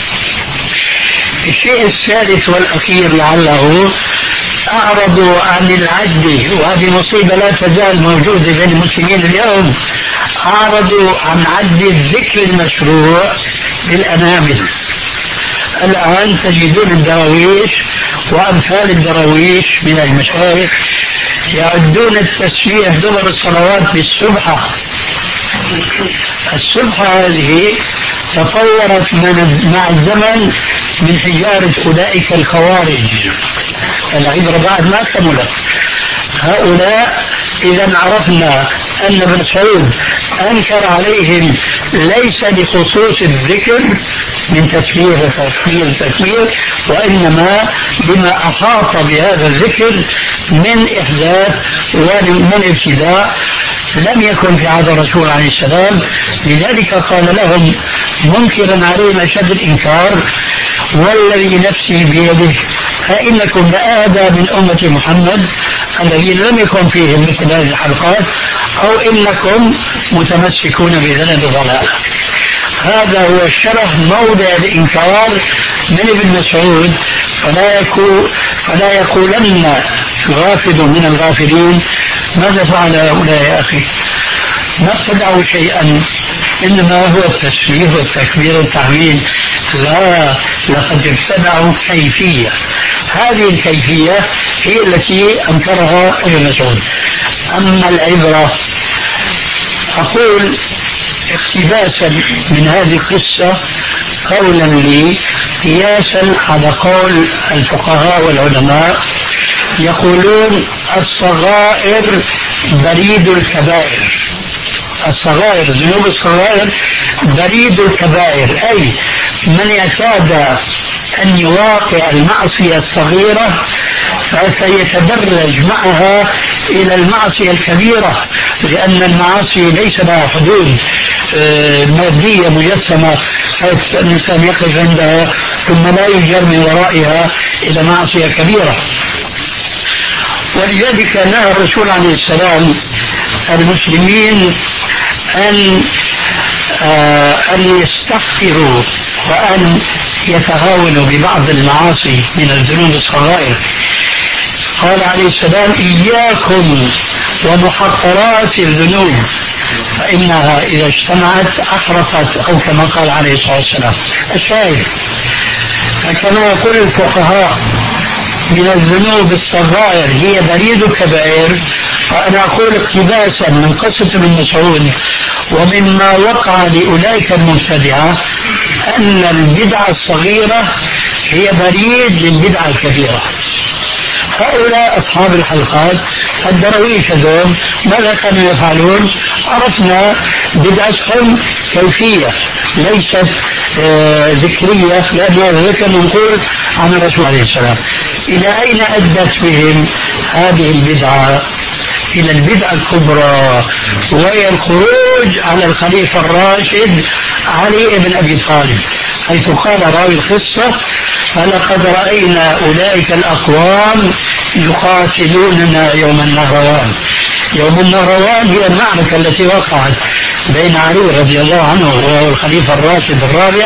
الشيء الثالث والأخير لعله أعرضوا عن العد، وهذه مصيبة لا تزال موجودة بين المسلمين اليوم. أعرضوا عن عد الذكر المشروع بالأنامل. الآن تجدون الدراويش وأمثال الدراويش من المشايخ يعدون التسبيح دبر الصلوات بالسبحة. السبحة هذه تطورت مع الزمن من حجارة أولئك الخوارج، العبرة بعد ما كملت. هؤلاء إذا عرفنا أن ابن مسعود أنكر عليهم ليس لخصوص الذكر من تسبيح وتكبير وتكبير، وإنما لما أحاط بهذا الذكر من إحداث ومن ابتداء لم يكن في عهد الرسول عليه السلام. لذلك قال لهم منكرا عليهم أشد الإنكار: والذي نفسي بيده فإنكم لآدى من أمة محمد الذين لم يكن فيهم مثل هذه الحلقات، أو إنكم متمسكون بذنب ضلال. هذا هو الشرح موضع الإنكار من ابن مسعود. فلا يكون فلا يقولن غافل من الغافلين: ماذا فعل هؤلاء يا أخي؟ ما ابتدعوا شيئا، إنما هو التسبيح والتكبير والتحميد. لا، لقد ابتدعوا كيفية. هذه الكيفية هي التي أنكرها ابن مسعود. أما العبرة، أقول اقتباسا من هذه القصة قولا لي قياسا على قول الفقهاء والعلماء، يقولون الصغائر بريد الكبائر. الصغائر، ذنوب الصغائر بريد الكبائر، أي من اعتاد أن يواقع المعصية الصغيرة فسيتدرج معها إلى المعصية الكبيرة، لأن المعاصي ليس لها حدود مادية مجسمة حيث الإنسان يقف عندها ثم لا يجر من ورائها إلى معصية كبيرة. ولذلك نهى الرسول عليه السلام المسلمين أن آه أن يستغفروا وأن يتهاونوا ببعض المعاصي من الذنوب الصغائر. قال عليه السلام: إياكم ومحقرات الذنوب فإنها إذا اجتمعت أحرقت، أو كما قال عليه الصلاة والسلام. الشاهد، فكما يقول الفقهاء من الذنوب الصغائر هي بريد الكبائر، وأنا أقول اقتباسا من قصة ابن مسعود ومما وقع لأولئك المبتدعة أن البدعة الصغيرة هي بريد للبدعة الكبيرة. هؤلاء أصحاب الحلقات الدرويش هذول ماذا كانوا يفعلون؟ عرفنا بدعتهم كيفية ليست آه ذكرية، لأن الذكر منقول عن الرسول عليه السلام. إلى أين أدت بهم هذه البدعة؟ إلى البدعة الكبرى، وهي الخروج على الخليفة الراشد علي بن أبي طالب، حيث قال راوي القصة: فلقد رأينا أولئك الأقوام يقاتلوننا يوم النهروان. يوم النهروان هي المعركة التي وقعت بين علي رضي الله عنه وهو الخليفة الراشد الرابع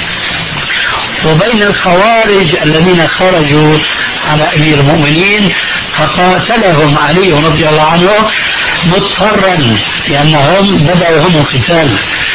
وبين الخوارج الذين خرجوا على أمير المؤمنين، فقاتلهم علي رضي الله عنه مضطرا لأنهم بدأوا هم القتال.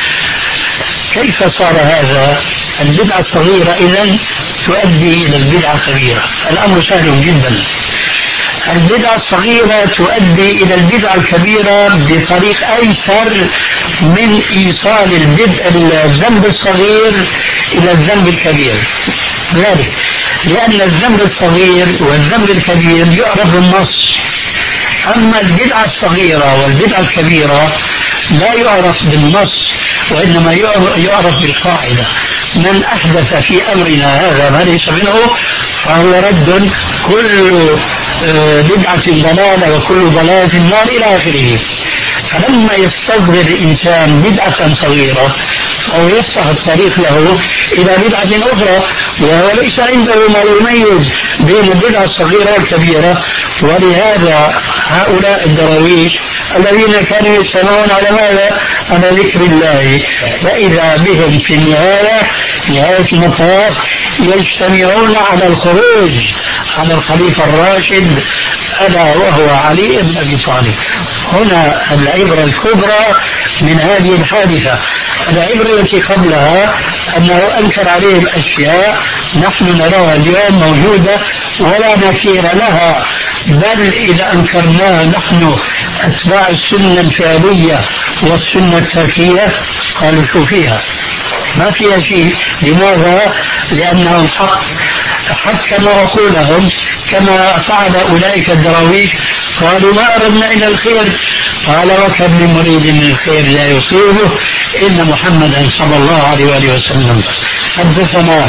كيف صار هذا؟ البدعة الصغيرة إذن تؤدي إلى البدعة الكبيرة. الأمر سهل جدا. البدعة الصغيرة تؤدي إلى البدعة الكبيرة بطريق أيسر من إيصال الذنب الصغير إلى الذنب الكبير. ذلك لأن الذنب الصغير والذنب الكبير يعرف بالنص، أما البدعة الصغيرة والبدعة الكبيرة لا يعرف بالنص، وإنما يعرف بالقاعدة: من أحدث في أمرنا هذا ما ليس منه فهو رد، كل بدعة ضلالة وكل ضلالة في النار إلى آخره. فلما يستصغر الإنسان بدعة صغيرة أو يفتح الطريق له إلى بدعة أخرى وهو ليس عنده ما يميز بين البدعة الصغيرة والكبيرة. ولهذا هؤلاء الدراويش الذين كانوا يجتمعون على ماذا؟ على ذكر الله، فإذا بهم في النهاية نهاية المطاف يجتمعون على الخروج على الخليفة الراشد ألا وهو علي بن أبي طالب. هنا العبرة الكبرى من هذه الحادثة. العبرة التي قبلها أنه أنكر عليهم أشياء نحن نراها اليوم موجودة ولا نكير لها، بل إذا أنكرناها نحن أتباع السنة الفعلية والسنة التركية قالوا شو فيها؟ ما فيها شيء. لماذا؟ لأنهم حق حكموا عقولهم كما فعل أولئك الدراويش، قالوا ما أردنا إلى الخير. قال وكم من مريد من الخير لا يصيبه إن محمدا صلى الله عليه وآله وسلم حدثنا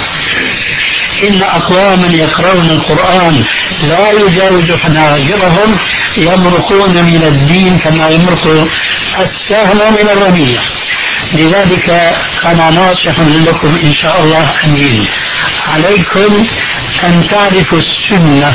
إن أقواما يقرؤون القرآن لا يجاوز حناجرهم يمرقون من الدين كما يمرق السهم من الرمية. لذلك أنا ناصح لكم إن شاء الله أمين، عليكم أن تعرفوا السنة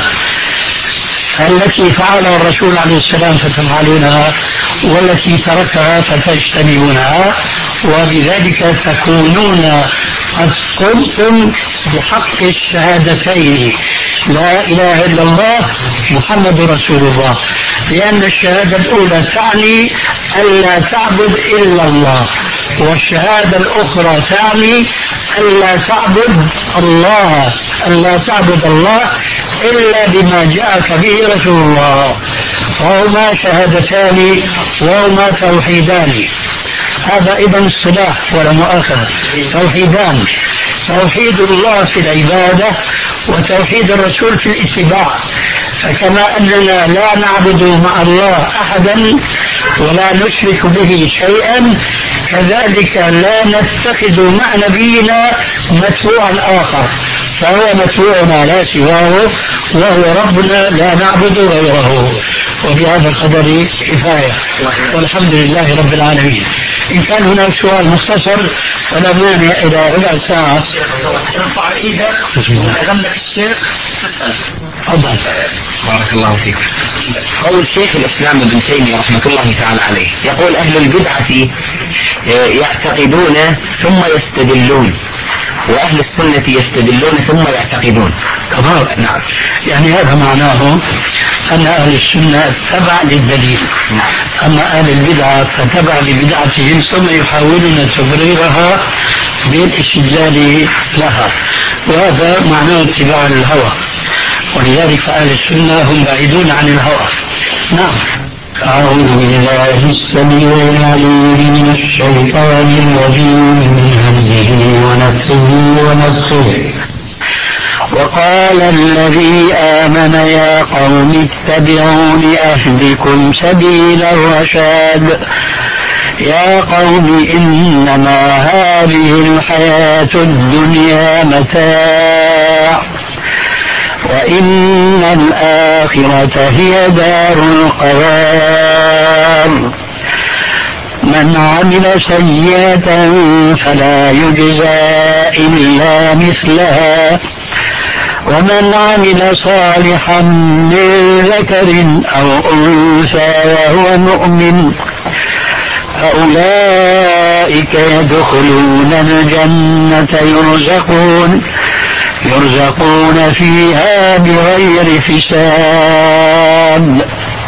التي فعلها الرسول عليه السلام فتفعلونها، والتي تركها فتجتنبونها، وبذلك تكونون قد قمتم بحق الشهادتين لا إله إلا الله محمد رسول الله. لأن الشهادة الأولى تعني ألا تعبد إلا الله، والشهادة الأخرى تعني ألا تعبد الله ألا تعبد الله إلا بما جاءك به رسول الله. وهما شهادتان وهما توحيدان. هذا إذن الصلاح ولا مؤاخذة، توحيدان: توحيد الله في العبادة وتوحيد الرسول في الاتباع. فكما أننا لا نعبد مع الله أحدا ولا نشرك به شيئا، كذلك لا نتخذ مع نبينا متبوعا آخر، فهو متبوعنا لا سواه، وهو ربنا لا نعبد غيره. وبهذا القدر كفاية، والحمد لله رب العالمين. إن كان هناك سؤال مختصر ولا مانع إلى ربع ساعة ارفع إيدك أغلق الشيخ تسأل. تفضل. بارك الله فيكم. قول شيخ الإسلام ابن تيمية رحمة الله تعالى عليه يقول أهل البدعة يعتقدون ثم يستدلون، وأهل السنة يستدلون ثم يعتقدون. تمام. نعم. يعني هذا معناه أن أهل السنة تبع للدليل، أما أهل البدعة فتبع لبدعتهم ثم يحاولون تبريرها بالاستدلال لها، وهذا معناه اتباع الهوى. ولذلك فأهل السنة هم بعيدون عن الهوى. نعم. أعوذ بالله السميع العليم من الشيطان الرجيم من همزه ونفسه ونفخه. وقال الذي آمن يا قوم اتبعون أهدكم سبيل الرشاد. يا قوم إنما هذه الحياة الدنيا متاع وإن الآخرة هي دار القرار. من عمل سيئة فلا يجزى إلا مثلها ومن عمل صالحا من ذكر أو أنثى وهو مؤمن فأولئك يدخلون الجنة يرزقون يرزقون فيها بغير حساب.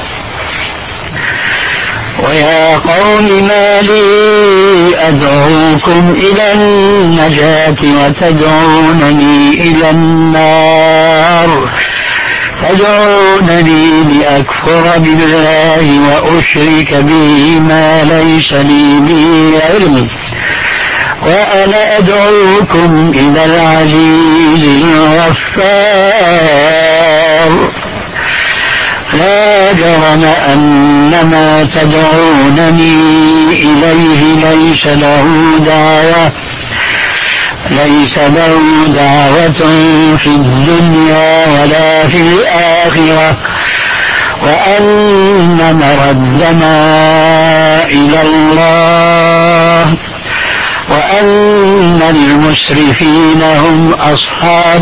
ويا قوم ما لي أدعوكم إلى النجاة وتدعونني إلى النار تدعونني لأكفر بالله وأشرك به ما ليس لي به علم وأنا أدعوكم إلى العزيز الغفار. لا جرم أن ما تدعونني إليه ليس له دعوة ليس له دعوة في الدنيا ولا في الآخرة وأن مردنا إلى الله وأن المسرفين هم أصحاب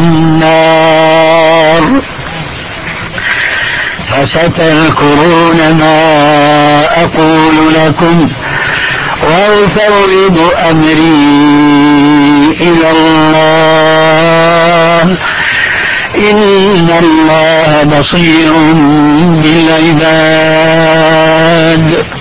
النار. فستذكرون ما أقول لكم وأفوض أمري إلى الله إن الله بصير بالعباد.